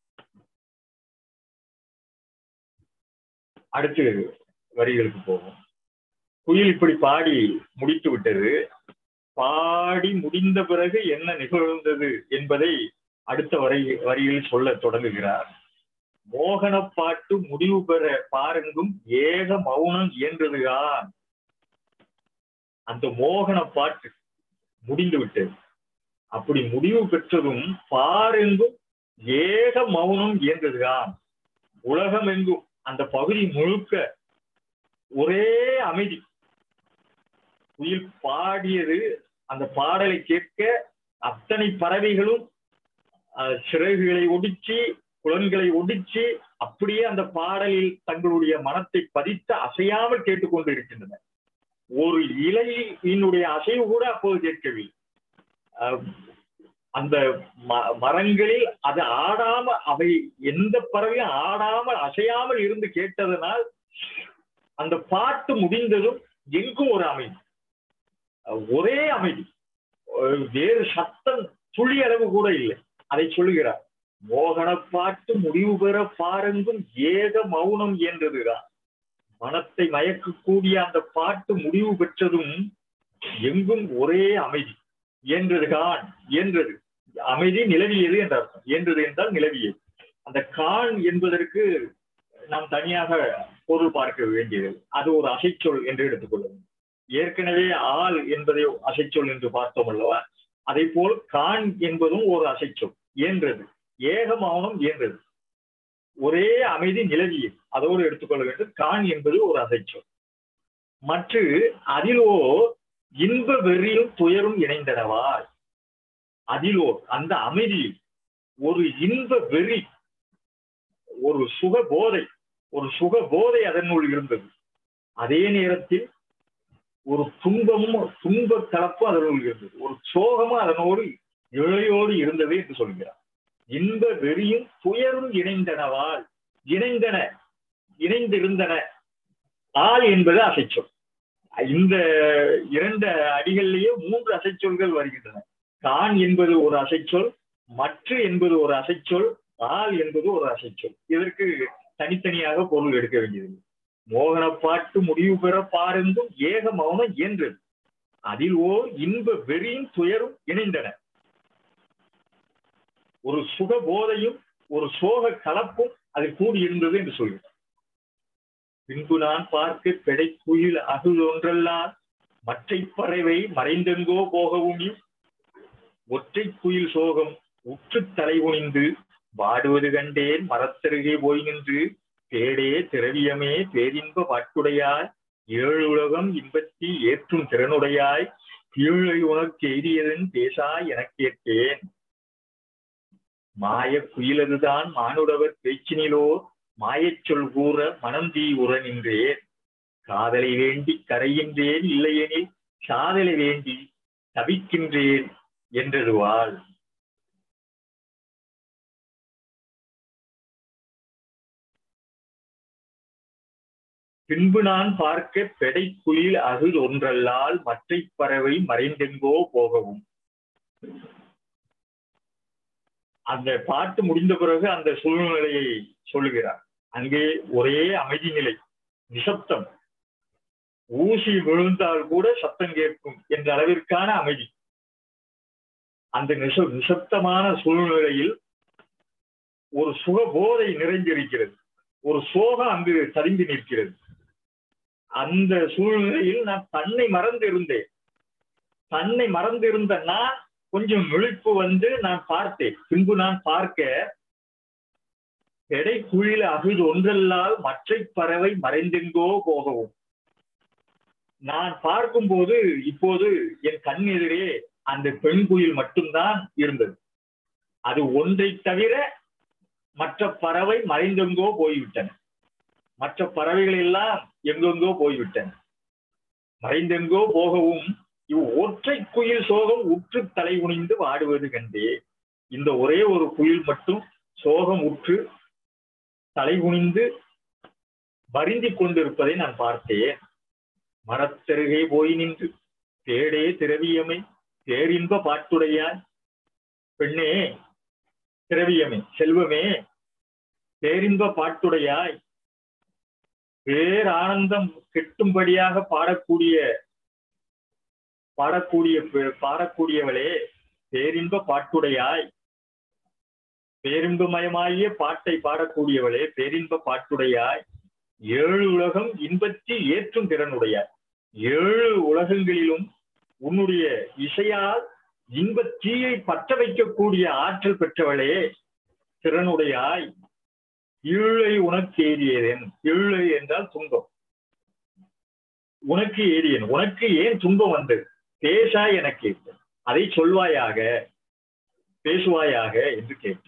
அடுத்து வரிகளுக்கு போவோம். குயில் இப்படி பாடி முடித்து விட்டது. பாடி முடிந்த பிறகு என்ன நிகழ்ந்தது என்பதை அடுத்த வரியில் சொல்ல தொடங்குகிறார். மோகன பாட்டு முடிவு பெற பாருங்கும் ஏக மௌனம் இயன்றதுதான். அந்த மோகன பாட்டு முடிந்து விட்டது. அப்படி முடிவு பெற்றதும் பாருங்கும் ஏக மௌனம் இயன்றதுதான். உலகம் எங்கும், அந்த பகுதி முழுக்க ஒரே அமைதி. குயில் பாடியது, அந்த பாடலை கேட்க அத்தனை பறவைகளும் சிறகுகளை ஒடிச்சு, புலன்களை ஒடிச்சு, அப்படியே அந்த பாடலில் தங்களுடைய மனத்தை பதித்து அசையாமல் கேட்டுக்கொண்டு இருக்கின்றன. ஒரு இலையினுடைய அசைவு கூட அப்போது கேட்கவில்லை. அந்த மரங்களில் அது ஆடாமல், அவை எந்த பறவையும் ஆடாமல் அசையாமல் இருந்து கேட்டதனால் அந்த பாட்டு முடிந்ததும் எங்கும் ஒரு அமைதி, ஒரே அமைதி, வேறு சத்தம் துளி அளவு கூட இல்லை. அதை சொல்லுகிறார். மோகன பாட்டு முடிவு பெற பாருங்கும் ஏக மௌனம் என்றதுதான். மனத்தை மயக்கக்கூடிய அந்த பாட்டு முடிவு பெற்றதும் எங்கும் ஒரே அமைதி என்றதுதான். என்றது அமைதி நிலவியது என்ற அர்த்தம். என்றது என்றால் நிலவியது. அந்த கான் என்பதற்கு நாம் தனியாக பொருள் பார்க்க வேண்டியது. அது ஒரு அசைச்சொல் என்று எடுத்துக்கொள்ள வேண்டும். ஏற்கனவே ஆள் என்பதை அசைச்சொல் என்று பார்த்தோம் அல்லவா? அதே போல் கான் என்பதும் ஒரு அசைச்சொல். என்றது ஏக மௌனம் என்றது ஒரே அமைதி நிலவியது, அதோடு எடுத்துக்கொள்ள வேண்டும். கான் என்பது ஒரு அசைச்சொல். மற்ற அதிலோ இன்ப வெறியும் துயரும் இணைந்தனவாய். அதிலோ அந்த அமைதி ஒரு இன்ப வெறி, ஒரு சுக போதை அதனுள் இருந்தது. அதே நேரத்தில் ஒரு துன்ப கலப்பு அதனுள் இருந்தது. ஒரு சோகமும் அதனோடு இழையோடு இருந்தது என்று சொல்கிறார். இன்ப வெறியும் துயரும் இணைந்தனவால். இணைந்திருந்தன. ஆள் என்பது அசைச்சொல். இந்த 2 அடிகளிலேயே 3 அசைச்சொல்கள் வருகின்றன. கான் என்பது ஒரு அசைச்சொல், மற்ற என்பது ஒரு அசைச்சொல், ஆள் என்பது ஒரு அசைச்சொல். இதற்கு தனித்தனியாக பொருள் எடுக்க வேண்டியது. மோகன பாட்டு முடிவு பெற பாருங்கும் ஏக மௌனம் என்றது. அதில் ஓர் இன்ப வெறியும் துயரும் இணைந்தன. ஒரு சுக போதையும் ஒரு சோக கலப்பும் அதில் கூடியிருந்தது என்று சொல்கிறார். பின்பு நான் பார்க்க பெடைக்குயில் அகுல் ஒன்றெல்லாம் மற்றை பறவை மறைந்தெங்கோ போகவும் ஒற்றை குயில் சோகம் உற்று தலைகுனிந்து வாடுவது கண்டேன் மரத்தருகே போய் நின்று தேடே திரவியமே பேரின்ப பாட்டுடையாய் 7 உலகம் இன்பத்தி ஏற்றும் திறனுடையாய் கீழை உனக்கு எய்தியதன் பேசாய் எனக் கேட்டேன். மாய குயிலதுதான் மானுடவர் பேச்சினிலோ மாயச் சொல் கூற மனந்தீ உற நின்றேன். காதலை வேண்டி கரைகின்றேன் இல்லையெனில் சாதலை வேண்டி தவிக்கின்றேன் என்றதுவாள். பின்பு நான் பார்க்க பெடைக்குயில் அகுல் ஒன்றல்லால் மற்றை பறவை மறைந்தெங்கோ போகவும். அந்த பாட்டு முடிந்த பிறகு அந்த சூழ்நிலையை சொல்லுகிறார். அங்கே ஒரே அமைதி நிலை, நிசப்தம். ஊசி விழுந்தால் கூட சத்தம் கேட்கும் என்ற அளவிற்கான அமைதி. அந்த நிசப்தமான சூழ்நிலையில் ஒரு சுகபோதை நிறைந்திருக்கிறது. ஒரு சோகம் அங்கு சரிந்து நிற்கிறது. அந்த சூழ்நிலையில் நான் தன்னை மறந்திருந்த நான் கொஞ்சம் விழிப்பு வந்து நான் பார்த்தேன். பின்பு நான் பார்க்க பெடைக்குயில் அகுல் ஒன்றல்லால் மற்றை பறவை மறைந்தெங்கோ போகவும். நான் பார்க்கும்போது இப்போது என் கண் எதிரே அந்த பெண் குயில் மட்டும்தான் இருந்தது. அது ஒன்றை தவிர மற்ற பறவை மறைந்தெங்கோ போய்விட்டன. மற்ற பறவைகள் எல்லாம் எங்கெங்கோ போய்விட்டன. மறைந்தெங்கோ போகவும் ஒற்றை குயில் சோகம் உற்று தலை குனிந்து வாடுவது கண்டே. இந்த ஒரே ஒரு குயில் மட்டும் சோகம் உற்று தலை குனிந்து வருந்தி கொண்டிருப்பதை நான் பார்த்தேன். மரத்தருகே போய் நின்று தேடே திரவியமை பேரின்ப பாட்டுடையாய். பெண்ணே, திரவியமே, செல்வமே, பேரின்ப பாட்டுடையாய், பேரானந்தம் கெட்டும்படியாக பாடக்கூடியவளே, பேரின்ப பாட்டுடையாய், பேரின்பமயமாகிய பாட்டை பாடக்கூடியவளே, பேரின்ப பாட்டுடையாய், 7 உலகம் இன்பத்தி ஏற்றும் திறனுடையாய். 7 உலகங்களிலும் உன்னுடைய இசையால் இன்பத் தீயை பற்ற வைக்கக்கூடிய ஆற்றல் பெற்றவளே, திறனுடையாய். ஈழை உனக்கு ஏறியதேன். ஈழை என்றால் துன்பம். உனக்கு ஏறியன், உனக்கு ஏன் துன்பம் வந்தது? பேசாய் என கேட்டேன். அதை சொல்வாயாக, பேசுவாயாக என்று கேட்டு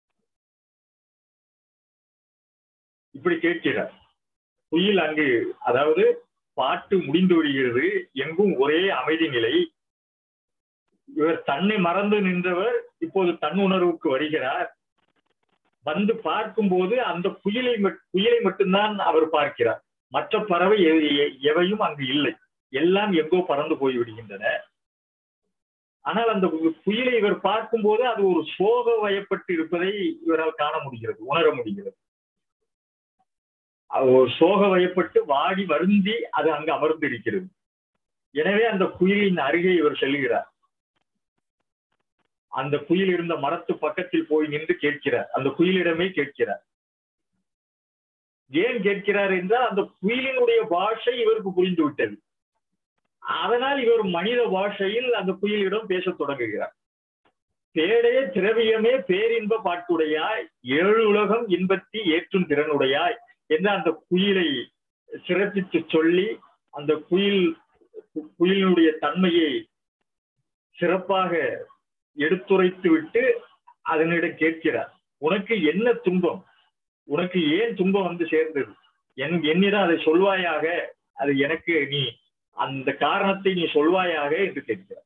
இப்படி கேட்கிறார். குயில் அங்கு, அதாவது பாட்டு முடிந்து விடுகிறது. எங்கும் ஒரே அமைதி நிலை. இவர் தன்னை மறந்து நின்றவர் இப்போது தன் உணர்வுக்கு வருகிறார். வந்து பார்க்கும் போது அந்த குயிலை மட்டும்தான் அவர் பார்க்கிறார். மற்ற பறவை எவையும் அங்கு இல்லை. எல்லாம் எங்கோ பறந்து போய் விடுகின்றன. ஆனால் அந்த குயிலை இவர் பார்க்கும்போது அது ஒரு சோக வயப்பட்டு இருப்பதை இவரால் காண முடிகிறது, உணர முடிகிறது. ஒரு சோக வயப்பட்டு வாடி வருந்தி அது அங்கு அமர்ந்து இருக்கிறது. எனவே அந்த குயிலின் அருகே இவர் செல்கிறார். அந்த குயில் இருந்த மரத்து பக்கத்தில் போய் நின்று கேட்கிறார். அந்த குயிலிடமே கேட்கிறார். ஏன் கேட்கிறார் என்றால் அந்த குயிலினுடைய பாஷை இவருக்கு புரிந்து விட்டது. அதனால் இவர் மனித பாஷையில் அந்த குயிலிடம் பேசத் தொடங்குகிறார். பேடே திரவியமே பேரின்ப பாட்டுடையாய், ஏழு உலகம் இன்பத்தி ஏற்றும் திறனுடையாய் என்று அந்த குயிலை சிறப்பித்து சொல்லி அந்த குயிலினுடைய தன்மையை சிறப்பாக எடுத்துரைத்து விட்டு அதனிடம் கேட்கிறார், உனக்கு என்ன துன்பம், உனக்கு ஏன் துன்பம் வந்து சேர்ந்தது, என்னிடம் அதை சொல்வாயாக, அது எனக்கு நீ அந்த காரணத்தை நீ சொல்வாயாக என்று கேட்கிறார்.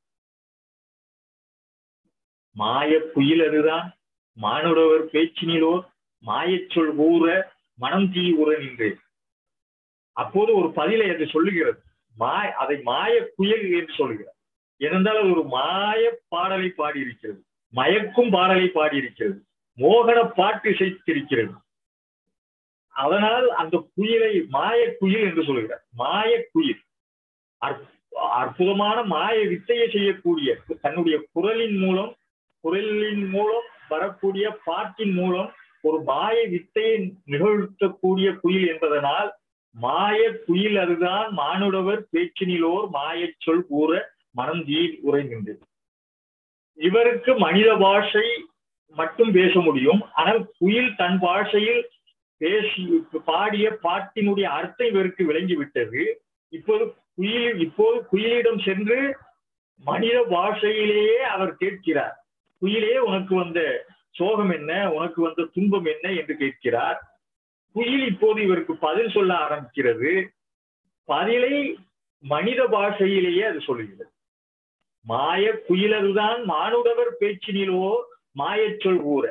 மாய குயில் அதுதான் மானுடவர் பேச்சினிலோ மாயச்சொல் ஊற மனம் தீ உற நின்றேன். அப்போது ஒரு பதிலை அது சொல்லுகிறது. அதை மாய குயில் என்று சொல்லுகிறார். ஏனென்றால் அது ஒரு மாய பாடலை பாடியிருக்கிறது, மயக்கும் பாடலை பாடியிருக்கிறது, மோகன பாட்டு இசைத்திருக்கிறது. அதனால் அந்த குயிலை மாய குயில் என்று சொல்கிறார். மாய குயில் அற்புதமான மாய வித்தையை செய்யக்கூடிய, தன்னுடைய குரலின் மூலம் வரக்கூடிய பாட்டின் மூலம் ஒரு மாய வித்தையை நிகழ்த்தக்கூடிய குயில் என்பதனால் மாய குயில் அதுதான் மானுடவர் பேச்சினிலோர் மாய சொல் கூற மனம் தீர் உறைகின்றது. இவருக்கு மனித பாஷை மட்டும் பேச முடியும். ஆனால் குயில் தன் பாஷையில் பாடிய பாட்டினுடைய அர்த்தம் இவருக்கு விளங்கிவிட்டது. இப்போது குயிலிடம் சென்று மனித பாஷையிலேயே அவர் கேட்கிறார், குயிலே உனக்கு வந்த சோகம் என்ன, உனக்கு வந்த துன்பம் என்ன என்று கேட்கிறார். குயில் இப்போது இவருக்கு பதில் சொல்ல ஆரம்பிக்கிறது. பதிலை மனித பாஷையிலேயே அது சொல்லுகிறது. மாய குயிலதுதான் மானுடவர் பேச்சினிலோ மாயச்சொல் ஊற.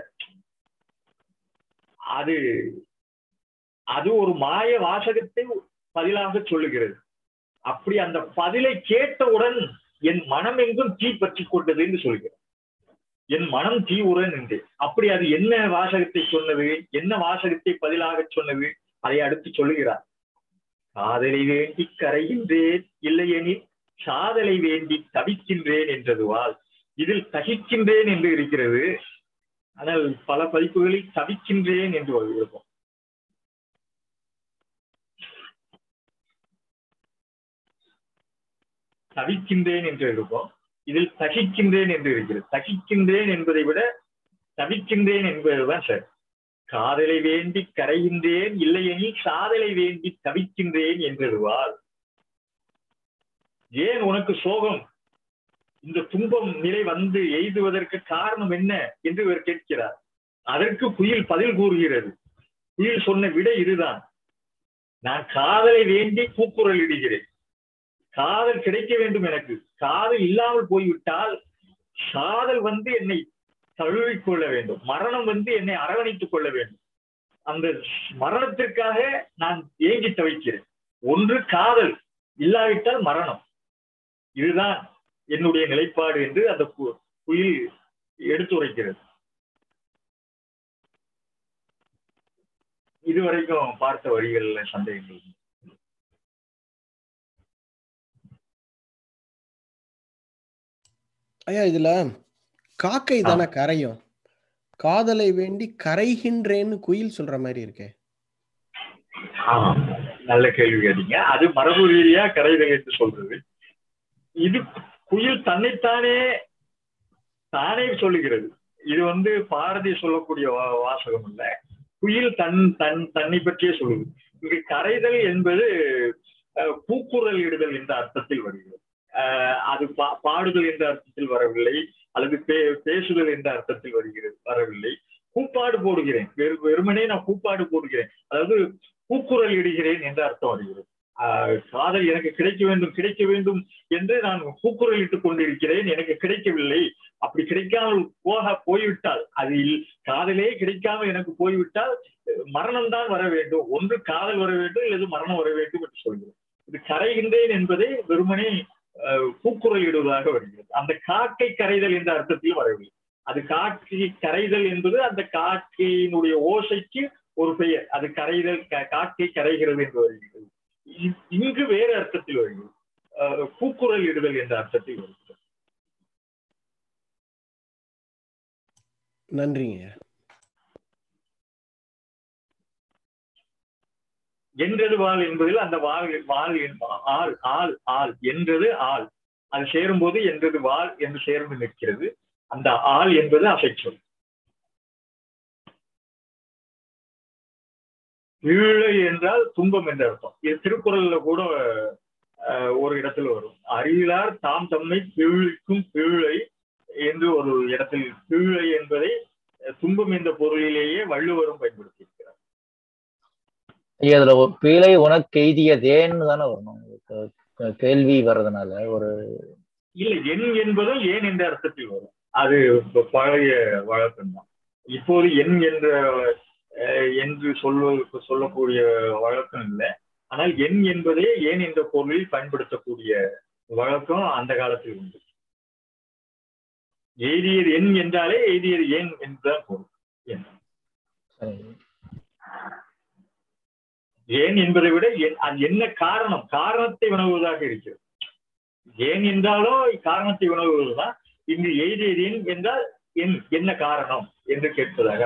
அது ஒரு மாய வாசகத்தை பதிலாக சொல்லுகிறது. அப்படி அந்த பதிலை கேட்டவுடன் என் மனம் எங்கும் தீ பற்றி கொண்டது என்று சொல்கிறார். என் மனம் தீ உற நின்று. அப்படி அது என்ன வாசகத்தை சொன்னது, என்ன வாசகத்தை பதிலாக சொன்னது, அதை அடுத்து சொல்லுகிறார். காதலை வேண்டி கரைகின்றேன் இல்லையெனில் சாதலை வேண்டி தவிக்கின்றேன் என்றதுவால். இதில் தகிக்கின்றேன் என்று இருக்கிறது, ஆனால் பல பதிப்புகளில் தவிக்கின்றேன் என்று இருக்கும். தவிக்கின்றேன் என்று இருக்கும், இதில் தகிக்கின்றேன் என்று இருக்கிறது. தகிக்கின்றேன் என்பதை விட தவிக்கின்றேன் என்பதுதான் சரி. காதலை வேண்டி கரைகின்றேன் இல்லையெனில் சாதலை வேண்டி தவிக்கின்றேன் என்றதுவால். ஏன் உனக்கு சோகம், இந்த துன்பம் நிலை வந்து எய்துவதற்கு காரணம் என்ன என்று இவர் கேட்கிறார். அதற்கு குயில் பதில் கூறுகிறது. குயில் சொன்ன விடை இதுதான், நான் காதலை வேண்டி கூக்குரல் இடுகிறேன். காதல் கிடைக்க வேண்டும் எனக்கு. காதல் இல்லாமல் போய்விட்டால் காதல் வந்து என்னை தழுவிக்கொள்ள வேண்டும், மரணம் வந்து என்னை அரவணைத்துக் கொள்ள வேண்டும். அந்த மரணத்திற்காக நான் ஏங்கி தவிக்கிறேன். ஒன்று காதல், இல்லாவிட்டால் மரணம். இதுதான் என்னுடைய நிலைப்பாடு என்று அந்த குயில் எடுத்துரைக்கிறது. இதுவரைக்கும் பார்த்த வரிகள்ல சந்தேகங்கள்? ஐயா, இதுல காக்கை தானே கரையும், காதலை வேண்டி கரைகின்றேன்னு குயில் சொல்ற மாதிரி இருக்கே. நல்ல கேள்வி கேட்டீங்க. அது மரபு ரீதியா கரைதல் என்று சொல்றது. இது குயில் தன்னைத்தானே சொல்லுகிறது. இது வந்து பாரதி சொல்லக்கூடிய வாசகம் இல்ல, குயில் தன்னை பற்றியே சொல்லுது. இங்கு கரைதல் என்பது கூக்குரல் இடுதல் என்ற அர்த்தத்தில் வருகிறது. அது பாடுதல் என்ற அர்த்தத்தில் வரவில்லை, அல்லது பேசுதல் என்ற அர்த்தத்தில் வரவில்லை. கூப்பாடு போடுகிறேன், வெறுமனே நான் கூப்பாடு போடுகிறேன், அதாவது கூக்குரல் இடுகிறேன் என்ற அர்த்தம் வருகிறது. காதல் எனக்கு கிடைக்க வேண்டும் என்று நான் கூக்குரல் இட்டுக் கொண்டிருக்கிறேன், எனக்கு கிடைக்கவில்லை. அப்படி கிடைக்காமல் போய்விட்டால், அதில் காதலே கிடைக்காமல் எனக்கு போய்விட்டால் மரணம் தான் வர வேண்டும். ஒன்று காதல் வர வேண்டும், அல்லது மரணம் வர வேண்டும் என்று சொல்கிறேன். இது கரைகின்றேன் என்பதை வெறுமனே கூக்குரல் இடுவதாக வருகிறது. அந்த காக்கை கரைதல் என்ற அர்த்தத்தில் வரவில்லை. அது காக்கை கரைதல் என்பது அந்த காக்கையினுடைய ஓசைக்கு ஒரு பெயர். அது கரைதல், காக்கை கரைகிறது என்று வருகிறது. இங்கு வேறு அர்த்தத்தில் வருகிறது, கூக்குரல் இடுதல் என்ற அர்த்தத்தில் வருகிறது. நன்றிங்க. என்றது வாள் என்பதில் அந்த வாள் ஆள் ஆள் ஆள் என்றது ஆள், அது சேரும் போது என்றது வாள் என்று சேர்ந்து நிற்கிறது. அந்த ஆள் என்பது அசைச்சொல். பீழை என்றால் துன்பம் என்ற அர்த்தம். இது திருக்குறள்ல கூட ஒரு இடத்துல வரும். அறிவிலார் தாம் தம்மை பீழிக்கும் பீழை என்று ஒரு இடத்தில் பீழை என்பதை துன்பம் என்ற பொருளிலேயே வள்ளுவரும் பயன்படுத்தியிருக்கிறார். அதுல பீழை உனக்கு எய்தியதேன்னு தானே வரணும், கேள்வி வர்றதுனால. ஒரு இல்லை, எண் என்பதும் ஏன் என்ற அர்த்தத்தில் வரும். அது பழைய வழக்கம் தான். இப்போது எண் என்று சொல்லக்கூடிய வழக்கம் இல்லை. ஆனால் எண் என்பதே ஏன் என்ற பொருளில் பயன்படுத்தக்கூடிய வழக்கம் அந்த காலத்தில் உண்டு. எய்தியது எண் என்றாலே எய்தியது ஏன் என்றுதான் பொருள். ஏன் என்பதை விட அது என்ன காரணம், காரணத்தை வினவுவதாக இருக்கிறது. ஏன் என்றாலும் காரணத்தை வினவுவதுதான். இங்கு எய்தியது எண் என்றால் என்ன காரணம் என்று கேட்பதாக.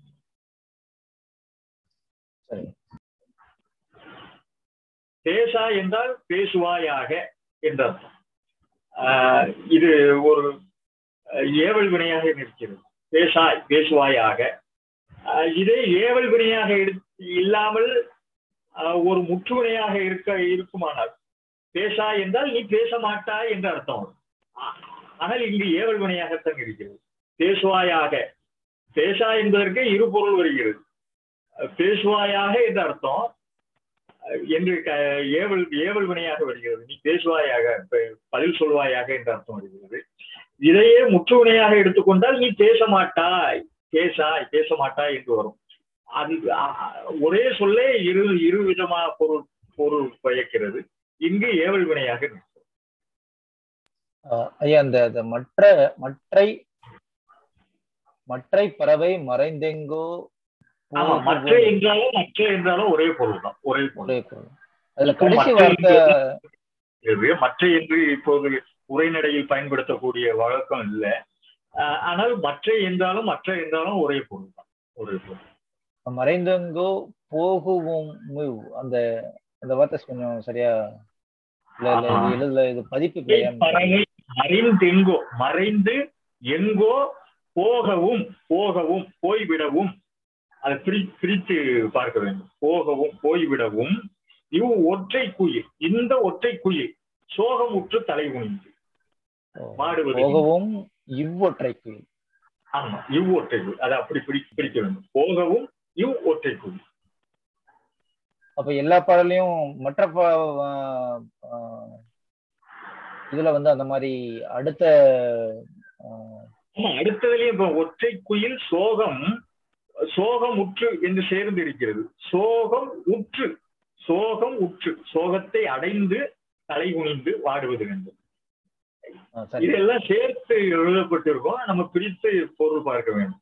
பேசா என்றால் பேசுவாயாக என்ற அர்த்தம். இது ஒரு ஏவல் வினையாக இருக்கிறது. பேசாய், பேசுவாயாக. இதே ஏவல் வினையாக இல்லாமல் ஒரு முற்றுவினையாக இருக்குமானால் பேசா என்றால் நீ பேச மாட்டாய் என்ற அர்த்தம். ஆனால் இங்கு ஏவல் வினையாகத்தான் இருக்கிறது. பேசுவாயாக, பேசா என்பதற்கு இரு பொருள் வருகிறது. பேசுவாயாக என்ற அர்த்தம் என்று ஏவல் வினையாக வருகிறது. நீ பேசுவாயாக, பதில் சொல்வாயாக என்ற அர்த்தம் வருகிறது. இதையே முற்றுவினையாக எடுத்துக்கொண்டால் நீ பேச மாட்டாய், பேசாய், பேச மாட்டாய் என்று வரும். அது ஒரே சொல்லே இரு விதமான பொருள் பயக்கிறது. இங்கு ஏவல் வினையாக இருக்கும். ஐயா, அந்த மற்றை பறவை மறைந்தெங்கோ. மற்ற என்றாலும் ஒரே பொருள் தான், ஒரே பொருள். அதுல கடைசி வார்த்தை மற்ற என்று இப்போது உரைநடையில் பயன்படுத்தக்கூடிய வழக்கம் இல்லை. ஆனால் மற்ற என்றாலும் ஒரே பொருள் தான், ஒரே பொருள். மறைந்தெங்கோ போகுவோம், அந்த வார்த்தை கொஞ்சம் சரியா எழுதல. இது பதிப்பு மறைந்தெங்கோ, மறைந்து எங்கோ போகவும், போகவும் போய்விடவும், அதை பிரித்து பார்க்க வேண்டும். போகவும் போய்விடவும் ஒற்றை குயில், இந்த ஒற்றை குயில் சோகமுற்று தலை குனிந்து பாடுவது. போகவும் இவ்வொற்றை குயில். ஆமா, இவ்வொற்றை குயில். அதை அப்படி பிரிக்க வேண்டும். போகவும் ஒற்றை குயில். அப்ப எல்லா பாடலையும் மற்ற இதுல அந்த மாதிரி அடுத்ததுலயும் இப்ப ஒற்றை குயில் சோகம் உற்று என்று சேர்ந்து இருக்கிறது. சோகம் உற்று, சோகத்தை அடைந்து தலை குனிந்து வாடுவது வேண்டும். இதெல்லாம் சேர்த்து எழுதப்பட்டிருக்கோம். நம்ம பிரித்து பொருள் பார்க்க வேண்டும்.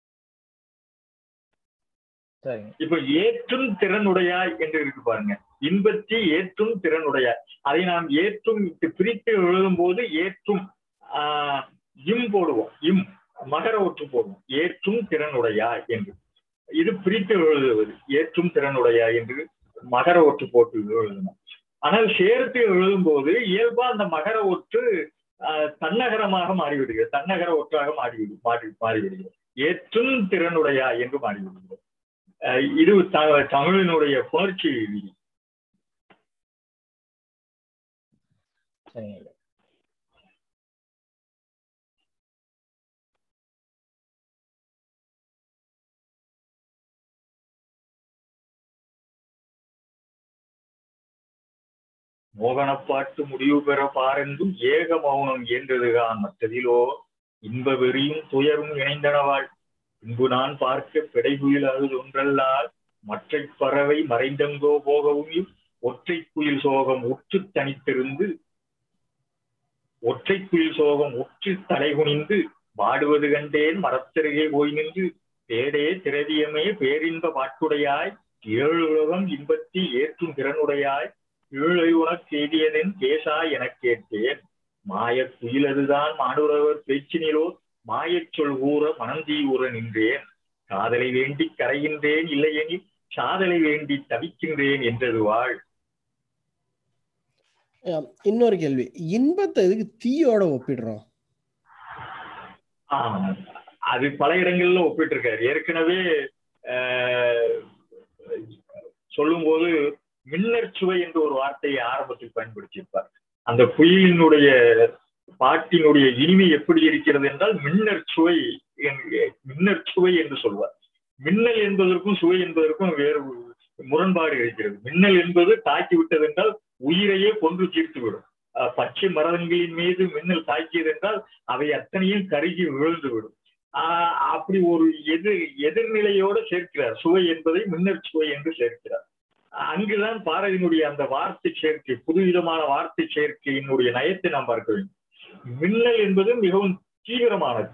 இப்ப ஏற்றும் திறனுடையாய் என்று இருக்கு பாருங்க. இன்பத்தி ஏற்றும் திறனுடையாய், அதை நாம் ஏற்றும் பிரித்து எழுதும் போது ஏற்றும் இம் போடுவோம், இம் மகர ஒற்று போடுவோம். ஏற்றும் திறனுடையாய் என்று இது பிரித்து எழுதுவது. ஏற்றும் திறனுடையாய் என்று மகர ஒற்று போட்டு எழுதணும். ஆனால் சேர்த்து எழுதும் போது இயல்பா அந்த மகர ஒற்று தன்னகரமாக மாறிவிடுகிறது, தன்னகர ஒற்றாக மாறிவிடுகிறது. ஏற்றும் திறனுடையாய் என்று மாறிவிடுகிறது. இது தமிழினுடைய புணர்ச்சி விதி. மோகனப்பாட்டு முடிவு பெற பாரென்றும் ஏக மௌனம் என்றதுதான் மற்றதிலோ இன்ப வெறியும் துயரும் இணைந்தனவாள். இன்பு நான் பார்க்க பிடைகுயில் அது ஒன்றல்லால் மற்றை பறவை மறைந்தெங்கோ போகவும் ஒற்றை குயில் சோகம் உற்று தனித்திருந்து ஒற்றை குயில் சோகம் உற்று தலை குனிந்து வாடுவது கண்டேன் மரத்தருகே போய் நின்று தேடே திரவியமே பேரின்ப பாட்டுடையாய் 7 உலகம் இன்பத்தி ஏற்றும் திறனுடையாய் கீழை உனக்கு செய்தியதென் பேசா எனக் கேட்டேன் மாயக் குயிலதுதான் மானுரவர் பேச்சினிலோ மாயச் சொல் கூற மனந்தீ ஊற நின்றேன் காதலை வேண்டி கரைகின்றேன் இல்லையெனில் சாதலை வேண்டி தவிக்கின்றேன் என்றது வாழ். இன்னொரு கேள்வி, இன்பத்தை எதுக்கு தீயோட ஒப்பிடுறோம்? அது பல இடங்கள்ல ஒப்பிட்டு இருக்காரு. ஏற்கனவே சொல்லும் போது மின்னற் சுவை என்ற ஒரு வார்த்தையை ஆரம்பத்தில் பயன்படுத்தியிருப்பார். அந்த குயிலினுடைய பாட்டினுடைய இனிமை எப்படி இருக்கிறது என்றால் மின்னற் சுவை என்று சொல்வார். மின்னல் என்பதற்கும் சுவை என்பதற்கும் வேறு முரண்பாடு இருக்கிறது. மின்னல் என்பது தாக்கி விட்டது என்றால் உயிரையே கொன்று தீர்த்து விடும். பச்சை மரங்களின் மீது மின்னல் தாக்கியது என்றால் அவை அத்தனையும் கருகி விழுந்து விடும். அப்படி ஒரு எதிர்நிலையோடு சேர்க்கிறார். சுவை என்பதை மின்னற் சுவை என்று சேர்க்கிறார். அங்குதான் பாரதியினுடைய அந்த வார்த்தை சேர்க்கை, புதுவிதமான வார்த்தை சேர்க்கையினுடைய நயத்தை நாம் பார்க்க வேண்டும். மின்னல் என்பது மிகவும் தீவிரமானது.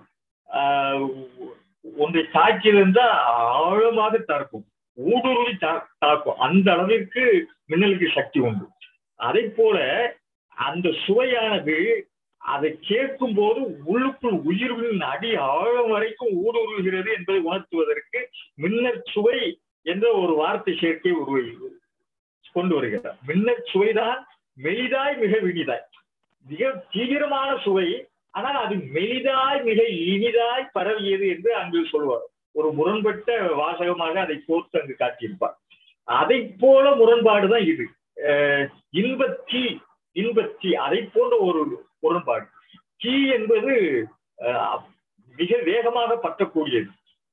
ஒன்றை தாக்கியது என்றால் ஆழமாக தாக்கும், ஊடுருவி தாக்கும். அந்த அளவிற்கு மின்னலுக்கு சக்தி உண்டு. அதை போல அந்த சுவையானது அதை கேட்கும் போது உள்ளுக்குள் உயிர்வின் அடி ஆழம் வரைக்கும் ஊடுருவுகிறது என்பதை உணர்த்துவதற்கு மின்னற் சுவை என்ற ஒரு வார்த்தை சேர்க்கை கொண்டு வருகிறார். மின்னற் சுவைதான் மெலிதாய் மிக வினிதாய், மிக தீவிரமான சுவை, ஆனால் அது மெலிதாய் மிக இனிதாய் பரவியது என்று அங்கு சொல்வார். ஒரு முரண்பட்ட வாசகமாக அதை கோர்த்து அங்கு காட்டியிருப்பார். அதை போல முரண்பாடுதான் இது. இன்பத்தி அதை போன்ற ஒரு முரண்பாடு. தீ என்பது மிக வேகமாக பற்றக்கூடியது,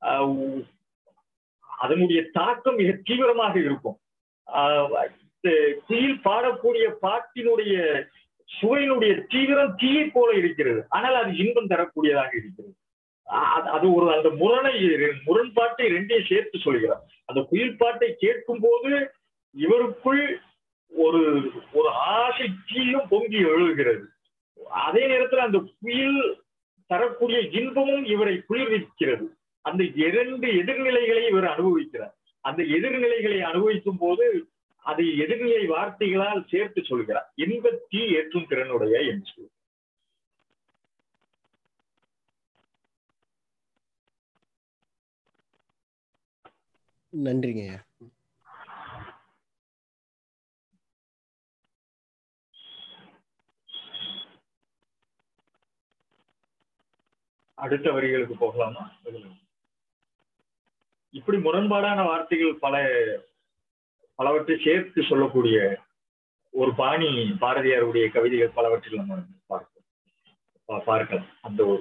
அதனுடைய தாக்கம் மிக தீவிரமாக இருக்கும். குயில் பாடக்கூடிய பாட்டினுடைய சுவையினுடைய தீவிரம் தீயை போல இருக்கிறது, ஆனால் அது இன்பம் தரக்கூடியதாக இருக்கிறது. அது ஒரு அந்த முரண்பாட்டை ரெண்டையும் சேர்த்து சொல்கிறார். அந்த குயில் பாட்டை கேட்கும் போது இவருக்குள் ஒரு ஒரு ஆசை தீயும் பொங்கி எழுகிறது. அதே நேரத்தில் அந்த குயில் தரக்கூடிய இன்பமும் இவரை குளிர்விக்கிறது. அந்த 2 எதிர்நிலைகளை இவர் அனுபவிக்கிறார். அந்த எதிர்நிலைகளை அனுபவிக்கும் போது அதை எதிர்நிலை வார்த்தைகளால் சேர்த்து சொல்கிறார். இன்பத்தீ ஏற்றும் திறனுடைய என்று சொல்கிறார். நன்றிங்க. அடுத்த வரிகளுக்கு போகலாமா? இப்படி முரண்பாடான வார்த்தைகள் பலவற்றை சேர்த்து சொல்லக்கூடிய ஒரு பாணி பாரதியாருடைய கவிதைகள் பலவற்றில் நம்ம பார்க்கலாம். அந்த ஒரு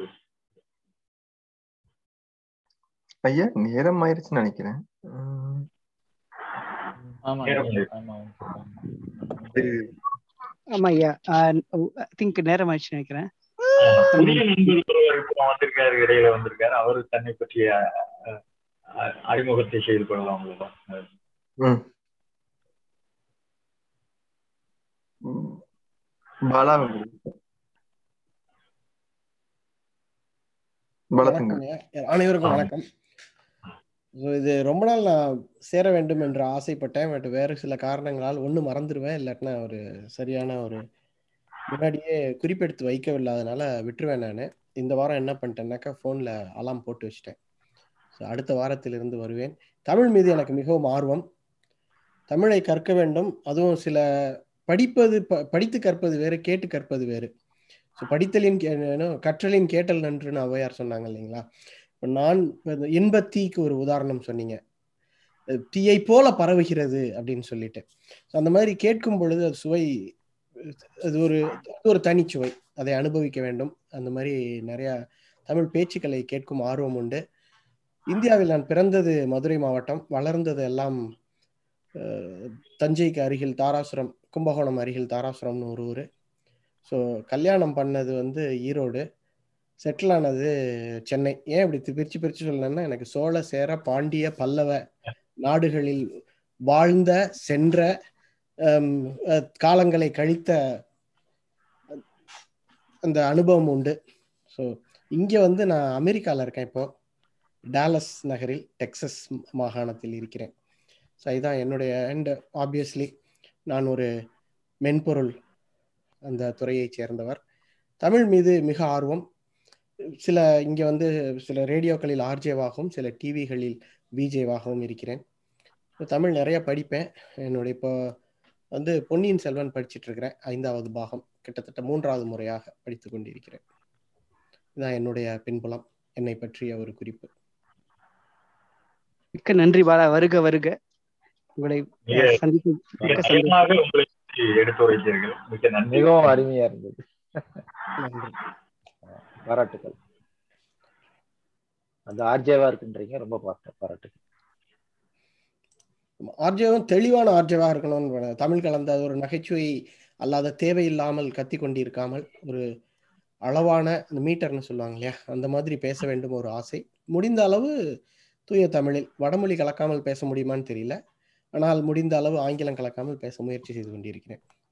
ஐயா நேரம் ஆயிடுச்சுன்னு நினைக்கிறேன். ஆமா ஐயா, திங்க் நேரம் ஆயிடுச்சு நினைக்கிறேன். புதிய நண்பர் வந்திருக்காரு, இடையில வந்திருக்காரு. அவரு தன்னை பற்றிய அறிமுகத்தை செய்து கொள்ளலாம். அனைவருக்கும் வணக்கம். இது ரொம்ப நாள் நான் சேர வேண்டும் என்று ஆசைப்பட்டேன். பட் வேறு சில காரணங்களால் ஒண்ணு மறந்துடுவேன், இல்லாட்டினா ஒரு சரியான ஒரு முன்னாடியே குறிப்பெடுத்து வைக்கவில்லாதனால விட்டுருவேன். நான் இந்த வாரம் என்ன பண்ணிட்டேன்னாக்கா ஃபோனில் அலாம் போட்டு வச்சுட்டேன். ஸோ அடுத்த வாரத்திலிருந்து வருவேன். தமிழ் மீது எனக்கு மிகவும் ஆர்வம். தமிழை கற்க வேண்டும். அதுவும் சில படித்து கற்பது வேறு, கேட்டு கற்பது வேறு. ஸோ படித்தலின் கற்றலின் கேட்டல் நன்றுன்னு ஔவையார் சொன்னாங்க இல்லைங்களா? இப்போ நான் இன்பத்தீக்கு ஒரு உதாரணம் சொன்னீங்க, தீயை போல பரவுகிறது அப்படின்னு சொல்லிட்டு. ஸோ அந்த மாதிரி கேட்கும் பொழுது அது சுவை, அது ஒரு தனிச்சுவை, அதை அனுபவிக்க வேண்டும். அந்த மாதிரி நிறைய தமிழ் பேச்சுக்களை கேட்கும் ஆர்வம் உண்டு. இந்தியாவில் நான் பிறந்தது மதுரை மாவட்டம், வளர்ந்தது எல்லாம் தஞ்சைக்கு அருகில் தாராசுரம், கும்பகோணம் அருகில் தாராசுரம்னு ஒரு ஊர். ஸோ கல்யாணம் பண்ணது ஈரோடு, செட்டில் ஆனது சென்னை. ஏன் இப்படி பிரித்து சொல்லணும்னா, எனக்கு சோழ, சேர, பாண்டிய, பல்லவ நாடுகளில் வாழ்ந்த சென்ற காலங்களை கழித்த அந்த அனுபவம் உண்டு. ஸோ இங்கே வந்து நான் அமெரிக்காவில் இருக்கேன், இப்போ டாலஸ் நகரில் டெக்சஸ் மாகாணத்தில் இருக்கிறேன். ஸோ இதுதான் என்னுடைய. அண்ட் ஆப்வியஸ்லி நான் ஒரு மென்பொருள் அந்த துறையைச் சேர்ந்தவர். தமிழ் மீது மிக ஆர்வம். சில இங்கே வந்து சில ரேடியோக்களில் ஆர்ஜேவாகவும் சில டிவிகளில் விஜேவாகவும் இருக்கிறேன். தமிழ் நிறைய படிப்பேன். என்னுடைய இப்போ வந்து பொன்னியின் செல்வன் படிச்சுட்டு இருக்கிறேன், 5வது பாகம், கிட்டத்தட்ட 3வது முறையாக படித்து கொண்டிருக்கிறேன். இதுதான் என்னுடைய பின்புலம், என்னை பற்றிய ஒரு குறிப்பு. மிக்க நன்றி பாலா, வருக வருக. உங்களை சந்தித்து மிக்க சந்தோஷம். உங்களை எடுத்துரைத்தீர்கள், மிக்க நன்றி. மிகவும் அருமையா இருந்தது. நன்றி, பாராட்டுகள். அந்த ஆர்ஜேவா இருக்குன்றீங்க, ரொம்ப பாராட்டுகள். ஆர்ஜேவும் தெளிவான ஆர்ஜேவாக இருக்கணும்னு, தமிழ் கலந்த ஒரு நகைச்சுவை அல்லாத தேவையில்லாமல் கத்தி கொண்டிருக்காமல் ஒரு அளவான அந்த மீட்டர்னு சொல்லுவாங்க இல்லையா, அந்த மாதிரி பேச வேண்டும் ஒரு ஆசை. முடிந்த அளவு தூய தமிழில், வடமொழி கலக்காமல் பேச முடியுமான்னு தெரியல, ஆனால் முடிந்த அளவு ஆங்கிலம் கலக்காமல் பேச முயற்சி செய்து கொண்டிருக்கிறேன்.